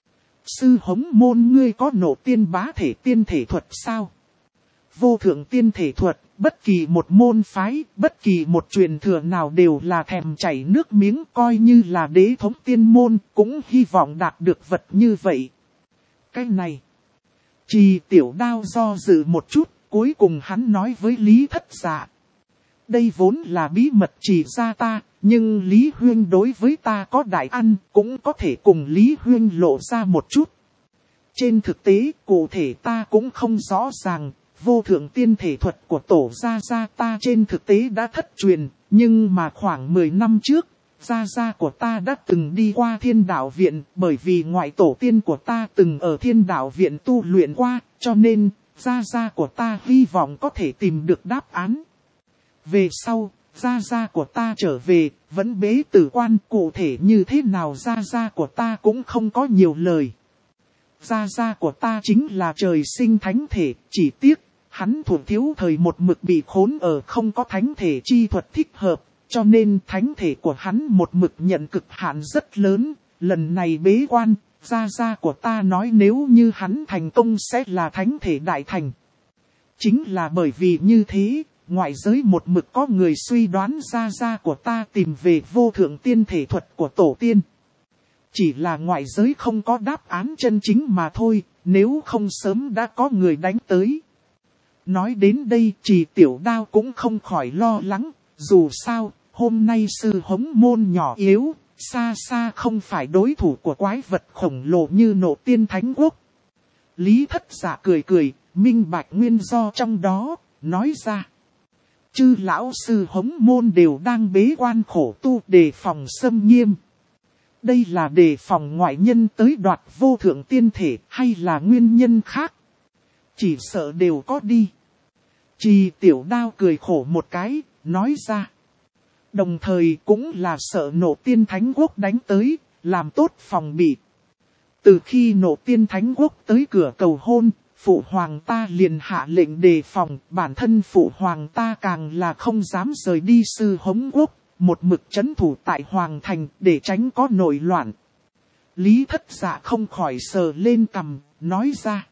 Sư hống môn ngươi có nộ tiên bá thể tiên thể thuật sao? Vô thượng tiên thể thuật, bất kỳ một môn phái, bất kỳ một truyền thừa nào đều là thèm chảy nước miếng, coi như là đế thống tiên môn, cũng hy vọng đạt được vật như vậy. Cái này, Trì Tiểu Đao do dự một chút, cuối cùng hắn nói với Lý Thất Dạ. Đây vốn là bí mật chỉ ra ta, nhưng Lý Huyên đối với ta có đại ăn, cũng có thể cùng Lý Huyên lộ ra một chút. Trên thực tế, cụ thể ta cũng không rõ ràng. Vô thượng tiên thể thuật của tổ gia gia ta trên thực tế đã thất truyền, nhưng mà khoảng 10 năm trước, Gia gia của ta đã từng đi qua Thiên Đạo Viện, bởi vì ngoại tổ tiên của ta từng ở Thiên Đạo Viện tu luyện qua, cho nên gia gia của ta hy vọng có thể tìm được đáp án. Về sau, gia gia của ta trở về, vẫn bế tử quan, cụ thể như thế nào gia gia của ta cũng không có nhiều lời. Gia gia của ta chính là trời sinh thánh thể, chỉ tiếc, hắn thủ thiếu thời một mực bị khốn ở không có thánh thể chi thuật thích hợp, cho nên thánh thể của hắn một mực nhận cực hạn rất lớn. Lần này bế quan, gia gia của ta nói nếu như hắn thành công sẽ là thánh thể đại thành. Chính là bởi vì như thế, ngoại giới một mực có người suy đoán gia gia của ta tìm về vô thượng tiên thể thuật của tổ tiên. Chỉ là ngoại giới không có đáp án chân chính mà thôi, nếu không sớm đã có người đánh tới. Nói đến đây Trì Tiểu Đao cũng không khỏi lo lắng, dù sao, hôm nay sư hống môn nhỏ yếu, xa xa không phải đối thủ của quái vật khổng lồ như Nộ Tiên Thánh Quốc. Lý Thất Dạ cười cười, minh bạch nguyên do trong đó, nói ra. Chư lão sư hống môn đều đang bế quan khổ tu đề phòng xâm nghiêm. Đây là đề phòng ngoại nhân tới đoạt vô thượng tiên thể hay là nguyên nhân khác? Chỉ sợ đều có đi. Trì Tiểu Đao cười khổ một cái, nói ra. Đồng thời cũng là sợ Nộ Tiên Thánh Quốc đánh tới, làm tốt phòng bị. Từ khi Nộ Tiên Thánh Quốc tới cửa cầu hôn, Phụ Hoàng ta liền hạ lệnh đề phòng, bản thân Phụ Hoàng ta càng là không dám rời đi sư hống quốc, một mực trấn thủ tại Hoàng Thành để tránh có nội loạn. Lý Thất Dạ không khỏi sờ lên cằm, nói ra.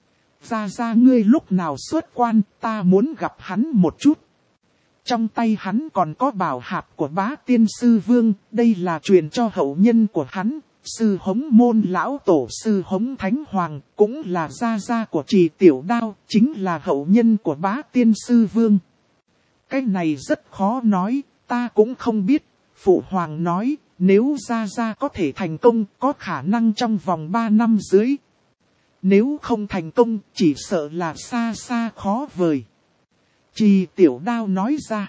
Gia gia ngươi lúc nào xuất quan, ta muốn gặp hắn một chút. Trong tay hắn còn có bảo hạp của Bá Tiên Sư Vương, đây là truyền cho hậu nhân của hắn. Sư hống môn lão tổ sư hống thánh hoàng, cũng là gia gia của Trì Tiểu Đao, chính là hậu nhân của Bá Tiên Sư Vương. Cái này rất khó nói, ta cũng không biết. Phụ hoàng nói, nếu gia gia có thể thành công, có khả năng trong vòng 3 năm dưới. Nếu không thành công, chỉ sợ là xa xa khó vời. Trì Tiểu Đao nói ra.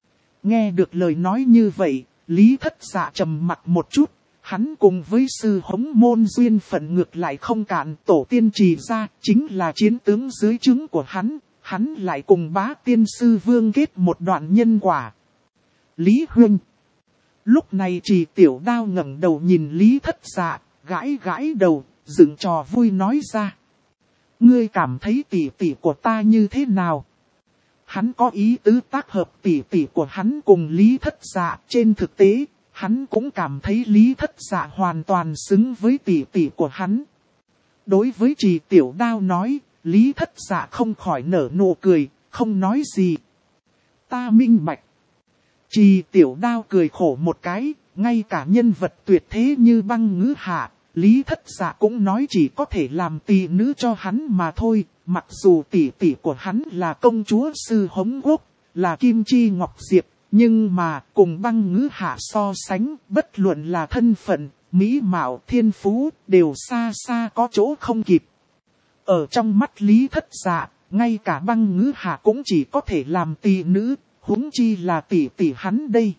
Nghe được lời nói như vậy, Lý Thất Dạ trầm mặc một chút. Hắn cùng với sư hống môn duyên phận ngược lại không cạn, tổ tiên Trì gia chính là chiến tướng dưới trướng của hắn. Hắn lại cùng Bá Tiên Sư Vương kết một đoạn nhân quả. Lý Huynh. Lúc này Trì Tiểu Đao ngẩng đầu nhìn Lý Thất Dạ, gãi gãi đầu, dựng trò vui nói ra. Ngươi cảm thấy tỷ tỷ của ta như thế nào? Hắn có ý tứ tác hợp tỷ tỷ của hắn cùng Lý Thất Dạ. Trên thực tế, hắn cũng cảm thấy Lý Thất Dạ hoàn toàn xứng với tỷ tỷ của hắn. Đối với Trì Tiểu Đao nói, Lý Thất Dạ không khỏi nở nụ cười, không nói gì. Ta minh bạch. Trì Tiểu Đao cười khổ một cái, ngay cả nhân vật tuyệt thế như Băng Ngữ Hạ, Lý Thất Dạ cũng nói chỉ có thể làm tỳ nữ cho hắn mà thôi. Mặc dù tỷ tỷ của hắn là công chúa sư hống quốc, là Kim Chi Ngọc Diệp, nhưng mà cùng Băng Ngữ Hạ so sánh, bất luận là thân phận, mỹ mạo, thiên phú, đều xa xa có chỗ không kịp. Ở trong mắt Lý Thất Dạ, ngay cả Băng Ngữ Hạ cũng chỉ có thể làm tỳ nữ, huống chi là tỷ tỷ hắn đây.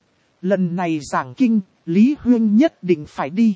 Lần này giảng kinh, Lý Huyên nhất định phải đi.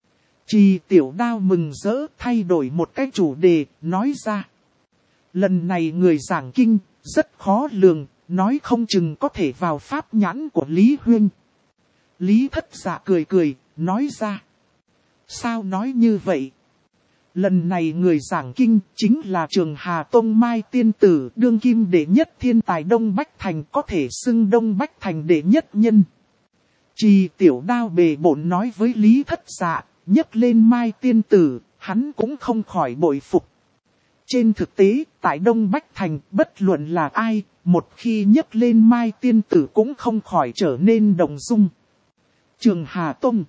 Trì Tiểu Đao mừng rỡ thay đổi một cái chủ đề, nói ra. Lần này người giảng kinh, rất khó lường, nói không chừng có thể vào pháp nhãn của Lý Huyên. Lý Thất Dạ cười cười, nói ra. Sao nói như vậy? Lần này người giảng kinh chính là Trường Hà Tông Mai Tiên Tử, đương kim đệ nhất thiên tài Đông Bách Thành, có thể xưng Đông Bách Thành đệ nhất nhân. Trì Tiểu Đao bề bộn nói với Lý Thất Dạ, nhấc lên Mai Tiên Tử, hắn cũng không khỏi bội phục. Trên thực tế, tại Đông Bách Thành, bất luận là ai, một khi nhấc lên Mai Tiên Tử cũng không khỏi trở nên động dung. Trường Hà Tông.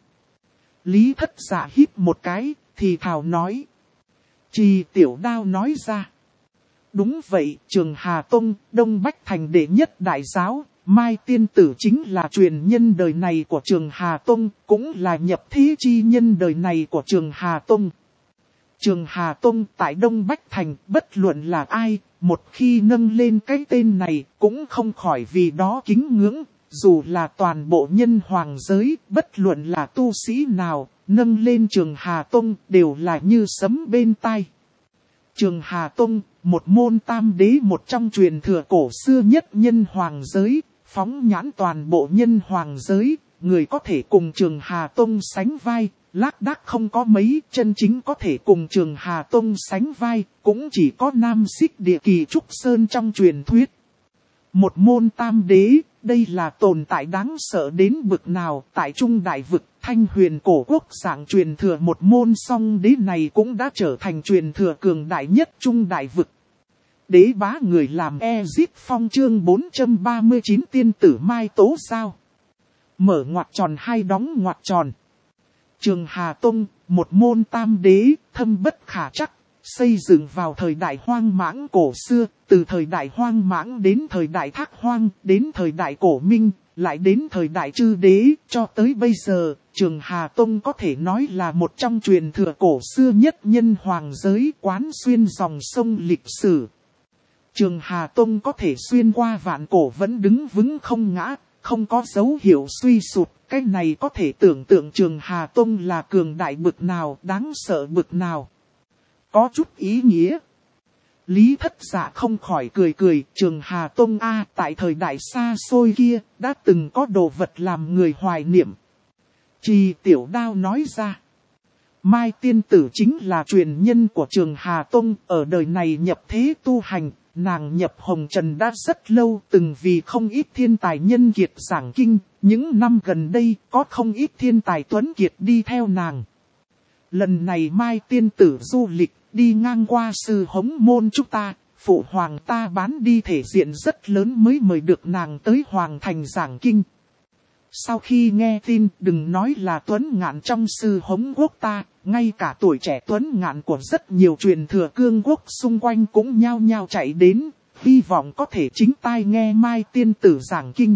Lý Thất Dạ hít một cái, thì thào nói. Trì Tiểu Đao nói ra. Đúng vậy, Trường Hà Tông, Đông Bách Thành đệ nhất đại giáo, Mai Tiên Tử chính là truyền nhân đời này của Trường Hà Tông, cũng là nhập thế chi nhân đời này của Trường Hà Tông. Trường Hà Tông tại Đông Bách Thành, bất luận là ai, một khi nâng lên cái tên này, cũng không khỏi vì đó kính ngưỡng, dù là toàn bộ nhân hoàng giới, bất luận là tu sĩ nào, nâng lên Trường Hà Tông đều là như sấm bên tai. Trường Hà Tông, một môn tam đế, một trong truyền thừa cổ xưa nhất nhân hoàng giới, phóng nhãn toàn bộ nhân hoàng giới, người có thể cùng Trường Hà Tông sánh vai, lác đác không có mấy, chân chính có thể cùng Trường Hà Tông sánh vai, cũng chỉ có Nam Xích Địa Kỳ Trúc Sơn trong truyền thuyết. Một môn tam đế, đây là tồn tại đáng sợ đến bực nào. Tại Trung Đại Vực, Thanh Huyền cổ quốc dạng truyền thừa một môn song đế này cũng đã trở thành truyền thừa cường đại nhất Trung Đại Vực. Đế bá người làm Ezip Phong chương 439 tiên tử Mai Tố Sao. Mở ngoặc tròn hai đóng ngoặc tròn. Trường Hà Tông, một môn tam đế, thâm bất khả trắc, xây dựng vào thời đại hoang mãng cổ xưa, từ thời đại hoang mãng đến thời đại thác hoang, đến thời đại cổ minh, lại đến thời đại chư đế, cho tới bây giờ, Trường Hà Tông có thể nói là một trong truyền thừa cổ xưa nhất nhân hoàng giới, quán xuyên dòng sông lịch sử. Trường Hà Tông có thể xuyên qua vạn cổ vẫn đứng vững không ngã, không có dấu hiệu suy sụp. Cái này có thể tưởng tượng Trường Hà Tông là cường đại bực nào, đáng sợ bực nào. Có chút ý nghĩa. Lý Thất Dạ không khỏi cười cười, Trường Hà Tông A, tại thời đại xa xôi kia, đã từng có đồ vật làm người hoài niệm. Trì Tiểu Đao nói ra. Mai tiên tử chính là truyền nhân của Trường Hà Tông, ở đời này nhập thế tu hành. Nàng nhập hồng trần đã rất lâu, từng vì không ít thiên tài nhân kiệt giảng kinh, những năm gần đây có không ít thiên tài tuấn kiệt đi theo nàng. Lần này Mai tiên tử du lịch, đi ngang qua Sư Hống môn chúng ta, phụ hoàng ta bán đi thể diện rất lớn mới mời được nàng tới hoàng thành giảng kinh. Sau khi nghe tin, đừng nói là tuấn ngạn trong Sư Hống quốc ta, ngay cả tuổi trẻ tuấn ngạn của rất nhiều truyền thừa cương quốc xung quanh cũng nhao nhao chạy đến, hy vọng có thể chính tai nghe Mai tiên tử giảng kinh.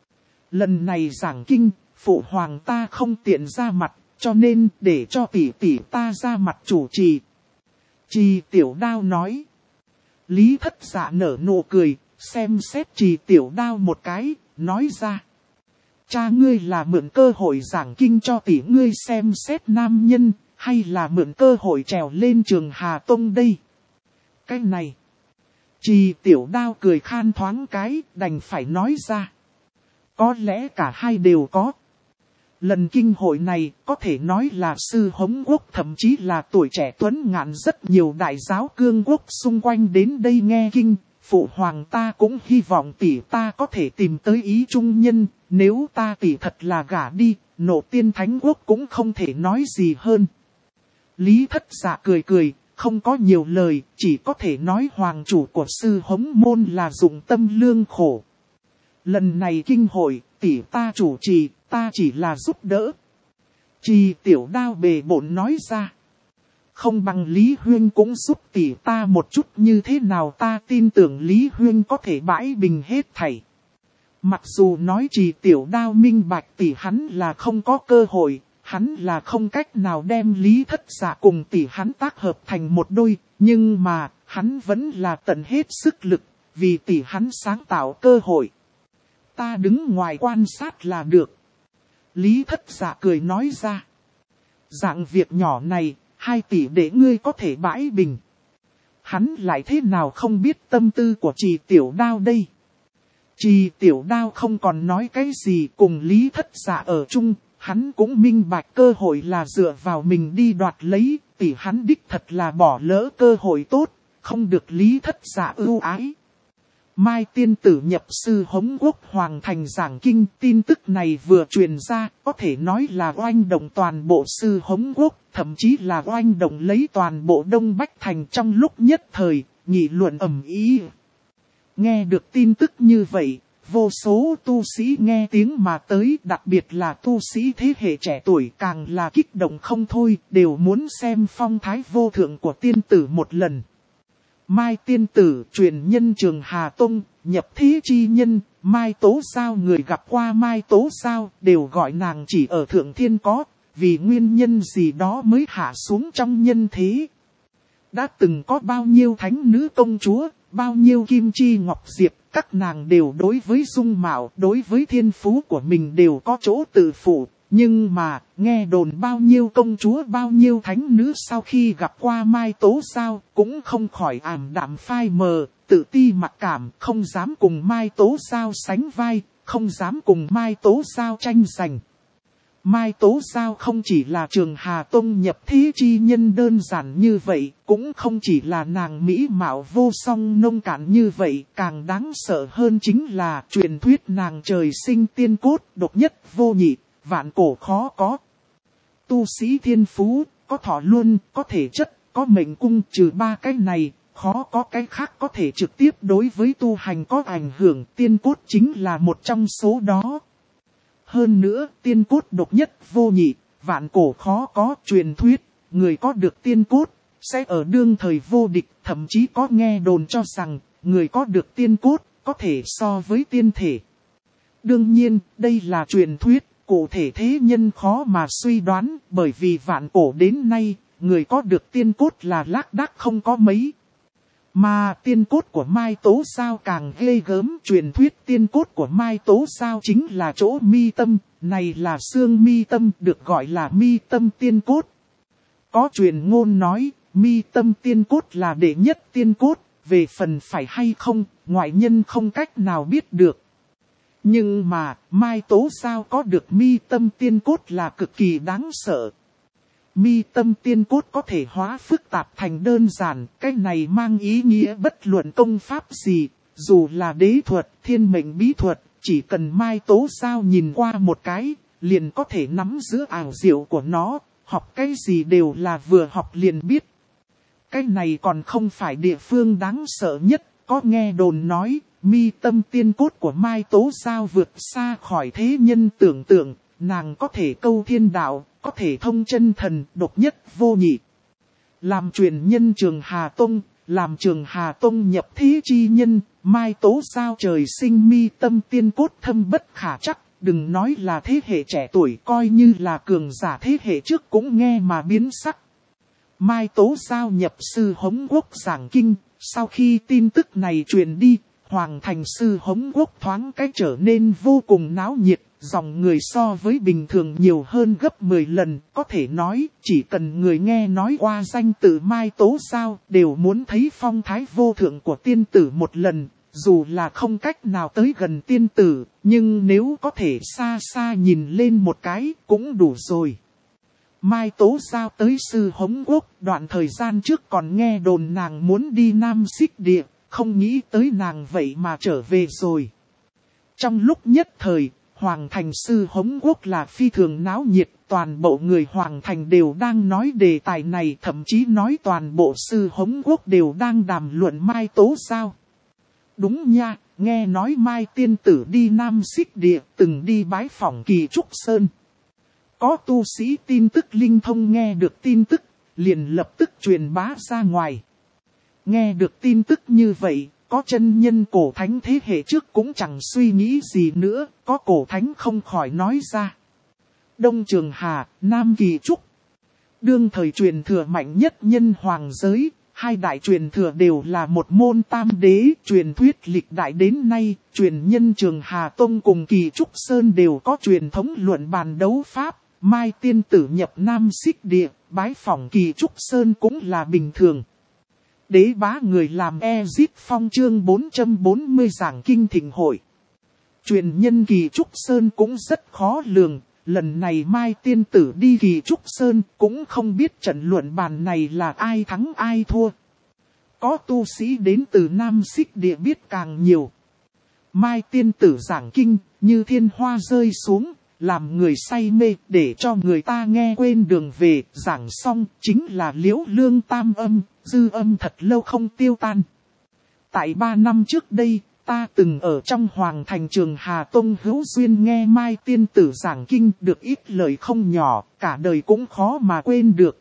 Lần này giảng kinh, phụ hoàng ta không tiện ra mặt, cho nên để cho tỷ tỷ ta ra mặt chủ trì. Trì Tiểu Đao nói. Lý Thất Dạ nở nụ cười, xem xét Trì Tiểu Đao một cái, nói ra. Cha ngươi là mượn cơ hội giảng kinh cho tỷ ngươi xem xét nam nhân, hay là mượn cơ hội trèo lên Trường Hà Tông đây? Cái này. Trì Tiểu Đao cười khan thoáng cái, đành phải nói ra. Có lẽ cả hai đều có. Lần kinh hội này có thể nói là Sư Hống quốc, thậm chí là tuổi trẻ tuấn ngạn rất nhiều đại giáo cương quốc xung quanh đến đây nghe kinh. Phụ hoàng ta cũng hy vọng tỷ ta có thể tìm tới ý trung nhân, nếu ta tỷ thật là gả đi, Nộ Tiên Thánh quốc cũng không thể nói gì hơn. Lý Thất Dạ cười cười, không có nhiều lời, chỉ có thể nói hoàng chủ của Sư Hống môn là dụng tâm lương khổ. Lần này kinh hội, tỷ ta chủ trì, ta chỉ là giúp đỡ. Trì Tiểu Đao bề bộn nói ra. Không bằng Lý Huyên cũng giúp tỷ ta một chút, như thế nào ta tin tưởng Lý Huyên có thể bãi bình hết thảy. Mặc dù nói Trì Tiểu Đao minh bạch tỷ hắn là không có cơ hội, hắn là không cách nào đem Lý Thất Dạ cùng tỷ hắn tác hợp thành một đôi, nhưng mà hắn vẫn là tận hết sức lực, vì tỷ hắn sáng tạo cơ hội. Ta đứng ngoài quan sát là được. Lý Thất Dạ cười nói ra. Dạng việc nhỏ này, 2 tỷ để ngươi có thể bãi bình. Hắn lại thế nào không biết tâm tư của Trì Tiểu Đao đây. Trì Tiểu Đao không còn nói cái gì, cùng Lý Thất Dạ ở chung, hắn cũng minh bạch cơ hội là dựa vào mình đi đoạt lấy, tỷ hắn đích thật là bỏ lỡ cơ hội tốt, không được Lý Thất Dạ ưu ái. Mai tiên tử nhập Sư Hống quốc hoàng thành giảng kinh, tin tức này vừa truyền ra, có thể nói là oanh động toàn bộ Sư Hống quốc, thậm chí là oanh động lấy toàn bộ Đông Bách Thành trong lúc nhất thời, nghị luận ầm ĩ. Nghe được tin tức như vậy, vô số tu sĩ nghe tiếng mà tới, đặc biệt là tu sĩ thế hệ trẻ tuổi càng là kích động không thôi, đều muốn xem phong thái vô thượng của tiên tử một lần. Mai tiên tử truyền nhân Trường Hà Tông, nhập thế chi nhân, Mai Tố Sao, người gặp qua Mai Tố Sao đều gọi nàng chỉ ở Thượng Thiên có, vì nguyên nhân gì đó mới hạ xuống trong nhân thế. Đã từng có bao nhiêu thánh nữ công chúa, bao nhiêu kim chi ngọc diệp, các nàng đều đối với dung mạo, đối với thiên phú của mình đều có chỗ tự phụ. Nhưng mà, nghe đồn bao nhiêu công chúa bao nhiêu thánh nữ sau khi gặp qua Mai Tố Giao cũng không khỏi ảm đạm phai mờ, tự ti mặc cảm, không dám cùng Mai Tố Giao sánh vai, không dám cùng Mai Tố Giao tranh giành. Mai Tố Giao không chỉ là Trường Hà Tông nhập thế chi nhân đơn giản như vậy, cũng không chỉ là nàng mỹ mạo vô song nông cạn như vậy, càng đáng sợ hơn chính là truyền thuyết nàng trời sinh tiên cốt, độc nhất vô nhị, vạn cổ khó có. Tu sĩ thiên phú, có thọ luân, có thể chất, có mệnh cung, trừ ba cái này, khó có cái khác có thể trực tiếp đối với tu hành có ảnh hưởng, tiên cốt chính là một trong số đó. Hơn nữa, tiên cốt độc nhất vô nhị, vạn cổ khó có, truyền thuyết, người có được tiên cốt, sẽ ở đương thời vô địch, thậm chí có nghe đồn cho rằng, người có được tiên cốt, có thể so với tiên thể. Đương nhiên, đây là truyền thuyết, cụ thể thế nhân khó mà suy đoán, bởi vì vạn cổ đến nay, người có được tiên cốt là lác đác không có mấy. Mà tiên cốt của Mai Tố Giao càng ghê gớm, truyền thuyết tiên cốt của Mai Tố Giao chính là chỗ mi tâm, này là xương mi tâm, được gọi là mi tâm tiên cốt. Có truyền ngôn nói, mi tâm tiên cốt là đệ nhất tiên cốt, về phần phải hay không, ngoại nhân không cách nào biết được. Nhưng mà, Mai Tố Giao có được mi tâm tiên cốt là cực kỳ đáng sợ. Mi tâm tiên cốt có thể hóa phức tạp thành đơn giản, cái này mang ý nghĩa bất luận công pháp gì, dù là đế thuật, thiên mệnh bí thuật, chỉ cần Mai Tố Giao nhìn qua một cái, liền có thể nắm giữ ảo diệu của nó, học cái gì đều là vừa học liền biết. Cái này còn không phải địa phương đáng sợ nhất, có nghe đồn nói, mi tâm tiên cốt của Mai Tố Giao vượt xa khỏi thế nhân tưởng tượng, nàng có thể câu thiên đạo, có thể thông chân thần, độc nhất vô nhị. Làm truyền nhân Trường Hà Tông, làm Trường Hà Tông nhập thế chi nhân, Mai Tố Giao trời sinh mi tâm tiên cốt thâm bất khả chắc, đừng nói là thế hệ trẻ tuổi, coi như là cường giả thế hệ trước cũng nghe mà biến sắc. Mai Tố Giao nhập sư Hống Quốc giảng kinh, sau khi tin tức này truyền đi, Hoàng thành sư Hống Quốc thoáng cái trở nên vô cùng náo nhiệt, dòng người so với bình thường nhiều hơn gấp 10 lần, có thể nói chỉ cần người nghe nói qua danh tự Mai Tố Giao đều muốn thấy phong thái vô thượng của tiên tử một lần, dù là không cách nào tới gần tiên tử, nhưng nếu có thể xa xa nhìn lên một cái cũng đủ rồi. Mai Tố Giao tới sư Hống Quốc, đoạn thời gian trước còn nghe đồn nàng muốn đi Nam Xích Địa, không nghĩ tới nàng vậy mà trở về rồi. Trong lúc nhất thời, Hoàng thành sư Hống Quốc là phi thường náo nhiệt, toàn bộ người Hoàng thành đều đang nói đề tài này, thậm chí nói toàn bộ sư Hống Quốc đều đang đàm luận Mai Tố Giao. Đúng nha, nghe nói Mai tiên tử đi Nam Xích Địa, từng đi bái phỏng Kỳ Trúc Sơn. Có tu sĩ tin tức linh thông nghe được tin tức, liền lập tức truyền bá ra ngoài. Nghe được tin tức như vậy, có chân nhân cổ thánh thế hệ trước cũng chẳng suy nghĩ gì nữa, có cổ thánh không khỏi nói ra. Đông Trường Hà, Nam Kỳ Trúc. Đương thời truyền thừa mạnh nhất nhân hoàng giới, hai đại truyền thừa đều là một môn tam đế, truyền thuyết lịch đại đến nay, truyền nhân Trường Hà Tông cùng Kỳ Trúc Sơn đều có truyền thống luận bàn đấu pháp. Mai tiên tử nhập Nam Xích Địa, bái phỏng Kỳ Trúc Sơn cũng là bình thường. Đế bá người làm Ezit Phong chương 440 giảng kinh thịnh hội. Truyền nhân Kỳ Trúc Sơn cũng rất khó lường, lần này Mai tiên tử đi Kỳ Trúc Sơn cũng không biết trận luận bàn này là ai thắng ai thua. Có tu sĩ đến từ Nam Xích Địa biết càng nhiều. Mai tiên tử giảng kinh như thiên hoa rơi xuống, làm người say mê để cho người ta nghe quên đường về, giảng xong chính là liễu lương tam âm, dư âm thật lâu không tiêu tan. Tại 3 năm trước đây, ta từng ở trong Hoàng thành Trường Hà Tông hữu duyên nghe Mai tiên tử giảng kinh được ít lời không nhỏ, cả đời cũng khó mà quên được.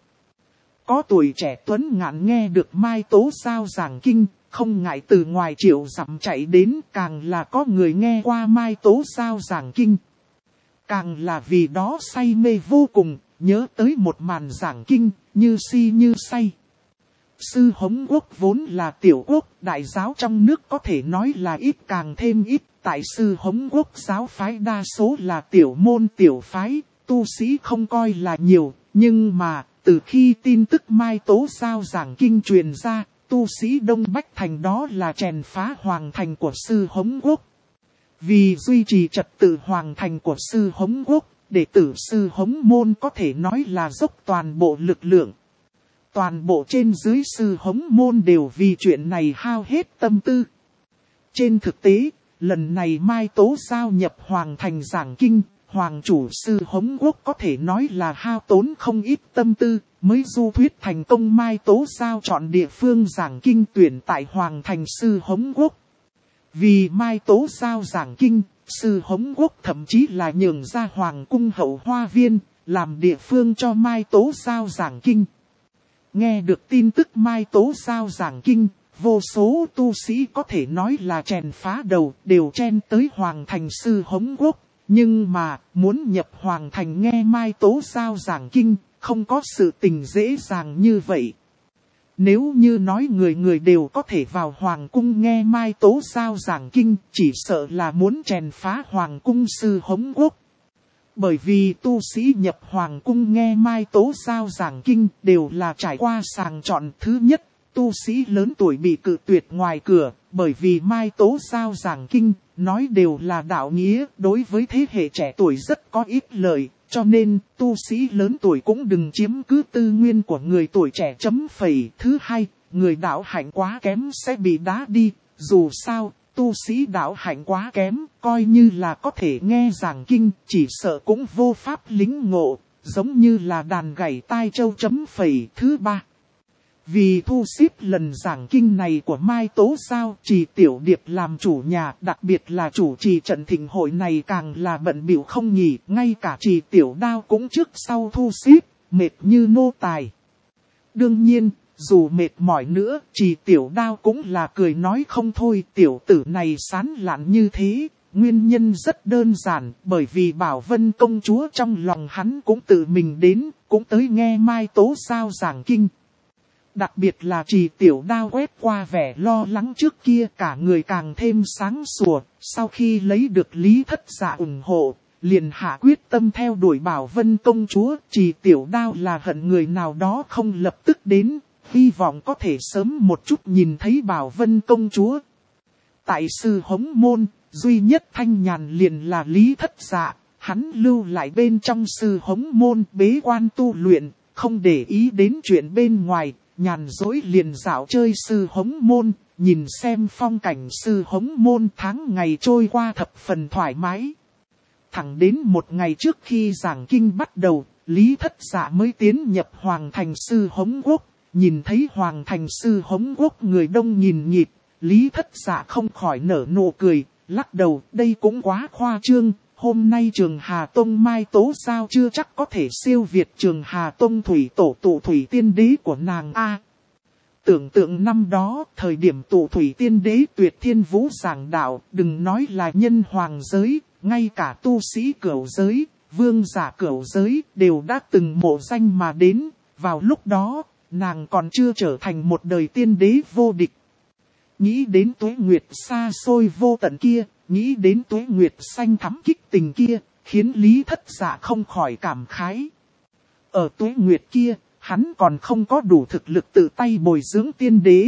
Có tuổi trẻ tuấn ngạn nghe được Mai Tố Giao giảng kinh, không ngại từ ngoài triệu dặm chạy đến, càng là có người nghe qua Mai Tố Giao giảng kinh. Càng là vì đó say mê vô cùng, nhớ tới một màn giảng kinh, như si như say. Sư Hống Quốc vốn là tiểu quốc, đại giáo trong nước có thể nói là ít càng thêm ít. Tại Sư Hống Quốc giáo phái đa số là tiểu môn tiểu phái, tu sĩ không coi là nhiều. Nhưng mà, từ khi tin tức Mai Tố Giao giảng kinh truyền ra, tu sĩ Đông Bách Thành đó là chèn phá hoàng thành của Sư Hống Quốc. Vì duy trì trật tự hoàng thành của Sư Hống Quốc, đệ tử Sư Hống Môn có thể nói là dốc toàn bộ lực lượng. Toàn bộ trên dưới Sư Hống Môn đều vì chuyện này hao hết tâm tư. Trên thực tế, lần này Mai Tố Giao nhập hoàng thành giảng kinh, hoàng chủ Sư Hống Quốc có thể nói là hao tốn không ít tâm tư, mới du thuyết thành công Mai Tố Giao chọn địa phương giảng kinh tuyển tại hoàng thành Sư Hống Quốc. Vì Mai Tố Giao giảng kinh, Sư Hống Quốc thậm chí là nhường ra hoàng cung hậu hoa viên, làm địa phương cho Mai Tố Giao giảng kinh. Nghe được tin tức Mai Tố Giao giảng kinh, vô số tu sĩ có thể nói là chèn phá đầu, đều chen tới hoàng thành Sư Hống Quốc. Nhưng mà, muốn nhập hoàng thành nghe Mai Tố Giao giảng kinh, không có sự tình dễ dàng như vậy. Nếu như nói người người đều có thể vào hoàng cung nghe Mai Tố Giao giảng kinh, chỉ sợ là muốn chèn phá hoàng cung Sư Hống Quốc. Bởi vì tu sĩ nhập hoàng cung nghe Mai Tố Giao giảng kinh đều là trải qua sàng chọn. Thứ nhất, tu sĩ lớn tuổi bị cự tuyệt ngoài cửa, bởi vì Mai Tố Giao giảng kinh, nói đều là đạo nghĩa, đối với thế hệ trẻ tuổi rất có ích lợi. Cho nên, tu sĩ lớn tuổi cũng đừng chiếm cứ tư nguyên của người tuổi trẻ chấm phẩy. Thứ hai, người đạo hạnh quá kém sẽ bị đá đi. Dù sao, tu sĩ đạo hạnh quá kém, coi như là có thể nghe giảng kinh, chỉ sợ cũng vô pháp lính ngộ, giống như là đàn gảy tai châu chấm phẩy. Thứ ba, vì thu xếp lần giảng kinh này của Mai Tố Giao, Trì Tiểu Điệp làm chủ nhà, đặc biệt là chủ trì trận thịnh hội này càng là bận bịu không nghỉ, ngay cả Trì Tiểu Đao cũng trước sau thu xếp, mệt như nô tài. Đương nhiên, dù mệt mỏi nữa, Trì Tiểu Đao cũng là cười nói không thôi, tiểu tử này sán lạn như thế. Nguyên nhân rất đơn giản, bởi vì Bảo Vân công chúa trong lòng hắn cũng tự mình đến, cũng tới nghe Mai Tố Giao giảng kinh. Đặc biệt là Trì Tiểu Đao quét qua vẻ lo lắng trước kia, cả người càng thêm sáng sủa. Sau khi lấy được Lý Thất Dạ ủng hộ, liền hạ quyết tâm theo đuổi Bảo Vân công chúa. Trì Tiểu Đao là hận người nào đó không lập tức đến, hy vọng có thể sớm một chút nhìn thấy Bảo Vân công chúa. Tại Sư Hống Môn, duy nhất thanh nhàn liền là Lý Thất Dạ, hắn lưu lại bên trong Sư Hống Môn bế quan tu luyện, không để ý đến chuyện bên ngoài. Nhàn dỗi liền dạo chơi Sư Hống Môn, nhìn xem phong cảnh Sư Hống Môn. Tháng ngày trôi qua thập phần thoải mái. Thẳng đến một ngày trước khi giảng kinh bắt đầu, Lý Thất Dạ mới tiến nhập hoàng thành Sư Hống Quốc. Nhìn thấy hoàng thành Sư Hống Quốc người đông nghìn nghịt, Lý Thất Dạ không khỏi nở nụ cười, lắc đầu, đây cũng quá khoa trương. Hôm nay Trường Hà Tông Mai Tố Giao chưa chắc có thể siêu việt Trường Hà Tông thủy tổ tụ thủy tiên đế của nàng A. Tưởng tượng năm đó, thời điểm tụ thủy tiên đế tuyệt thiên vũ giảng đạo, đừng nói là nhân hoàng giới, ngay cả tu sĩ cửu giới, vương giả cửu giới, đều đã từng mộ danh mà đến. Vào lúc đó, nàng còn chưa trở thành một đời tiên đế vô địch. Nghĩ đến tuế nguyệt xa xôi vô tận kia, nghĩ đến tuế nguyệt xanh thắm kích tình kia, khiến Lý Thất Dạ không khỏi cảm khái. Ở tuế nguyệt kia, hắn còn không có đủ thực lực tự tay bồi dưỡng tiên đế.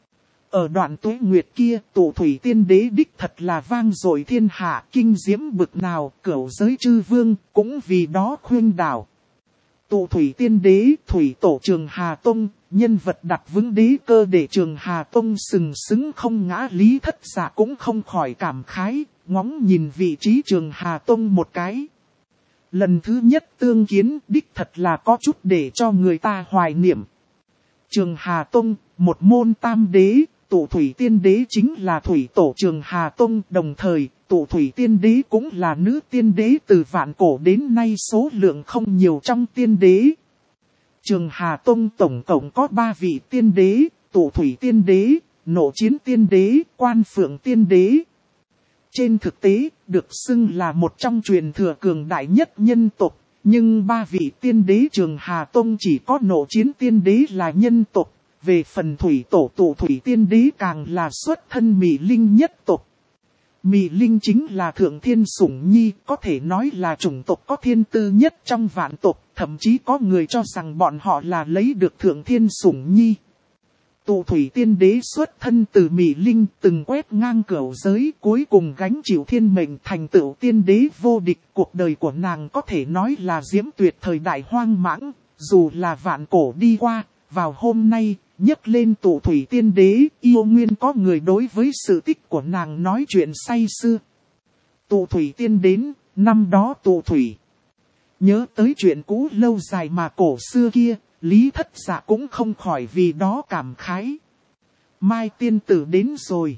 Ở đoạn tuế nguyệt kia, tụ thủy tiên đế đích thật là vang dội thiên hạ, kinh diễm bực nào, cửu giới chư vương, cũng vì đó khuyên đảo. Tụ thủy tiên đế, thủy tổ Trường Hà Tông, nhân vật đặt vững đế cơ để Trường Hà Tông sừng sững không ngã. Lý Thất Dạ cũng không khỏi cảm khái, ngóng nhìn vị trí Trường Hà Tông một cái. Lần thứ nhất tương kiến đích thật là có chút để cho người ta hoài niệm. Trường Hà Tông, một môn tam đế, tụ thủy tiên đế chính là thủy tổ Trường Hà Tông, đồng thời tụ thủy tiên đế cũng là nữ tiên đế từ vạn cổ đến nay số lượng không nhiều trong tiên đế. Trường Hà Tông tổng cộng có 3 vị tiên đế, tụ thủy tiên đế, nộ chiến tiên đế, quan phượng tiên đế. Trên thực tế, được xưng là một trong truyền thừa cường đại nhất nhân tộc, nhưng 3 vị tiên đế Trường Hà Tông chỉ có nộ chiến tiên đế là nhân tộc, Về phần thủy tổ tụ thủy tiên đế càng là xuất thân Mị Linh nhất tộc. Mị Linh chính là thượng thiên sủng nhi, có thể nói là chủng tộc có thiên tư nhất trong vạn tộc, thậm chí có người cho rằng bọn họ là lấy được thượng thiên sủng nhi. Tụ thủy tiên đế xuất thân từ Mị Linh, từng quét ngang cửu giới, cuối cùng gánh chịu thiên mệnh thành tựu tiên đế vô địch. Cuộc đời của nàng có thể nói là diễm tuyệt thời đại hoang mãng, dù là vạn cổ đi qua, vào hôm nay, nhắc lên tụ thủy tiên đế, yêu nguyên có người đối với sự tích của nàng nói chuyện say sưa. Tụ thủy tiên đến, năm đó tụ thủy. Nhớ tới chuyện cũ lâu dài mà cổ xưa kia, Lý Thất Dạ cũng không khỏi vì đó cảm khái. Mai tiên tử đến rồi.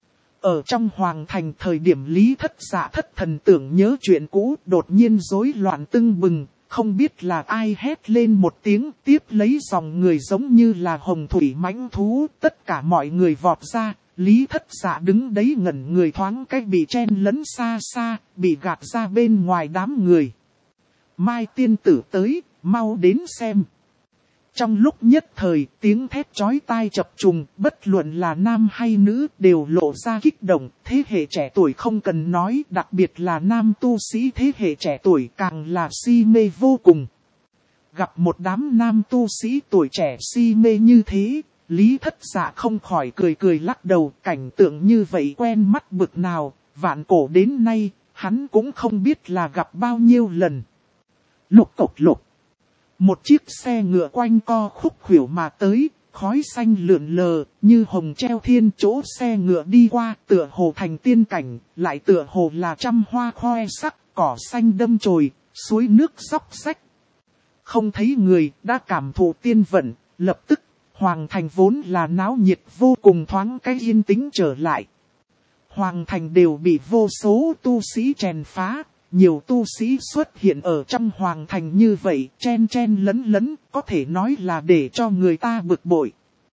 Ở trong hoàng thành thời điểm Lý Thất Dạ thất thần tưởng nhớ chuyện cũ, đột nhiên rối loạn tưng bừng, không biết là ai hét lên một tiếng, tiếp lấy dòng người giống như là hồng thủy mãnh thú, tất cả mọi người vọt ra. Lý Thất Dạ đứng đấy ngẩn người thoáng cách bị chen lấn xa xa, bị gạt ra bên ngoài đám người. Mai tiên tử tới, mau đến xem. Trong lúc nhất thời, tiếng thét chói tai chập trùng, bất luận là nam hay nữ đều lộ ra kích động. Thế hệ trẻ tuổi không cần nói, đặc biệt là nam tu sĩ thế hệ trẻ tuổi càng là si mê vô cùng. Gặp một đám nam tu sĩ tuổi trẻ si mê như thế, Lý Thất Dạ không khỏi cười cười lắc đầu. Cảnh tượng như vậy quen mắt bực nào, vạn cổ đến nay, hắn cũng không biết là gặp bao nhiêu lần. Lục cộc lục. Một chiếc xe ngựa quanh co khúc khuỷu mà tới, khói xanh lượn lờ, như hồng treo thiên. Chỗ xe ngựa đi qua tựa hồ thành tiên cảnh, lại tựa hồ là trăm hoa khoe sắc, cỏ xanh đâm chồi, suối nước róc rách. Không thấy người, đã cảm thụ tiên vận, lập tức, hoàng thành vốn là náo nhiệt vô cùng thoáng cái yên tĩnh trở lại. Hoàng thành đều bị vô số tu sĩ chèn phá. Nhiều tu sĩ xuất hiện ở trong hoàng thành như vậy, chen chen lấn lấn, có thể nói là để cho người ta bực bội.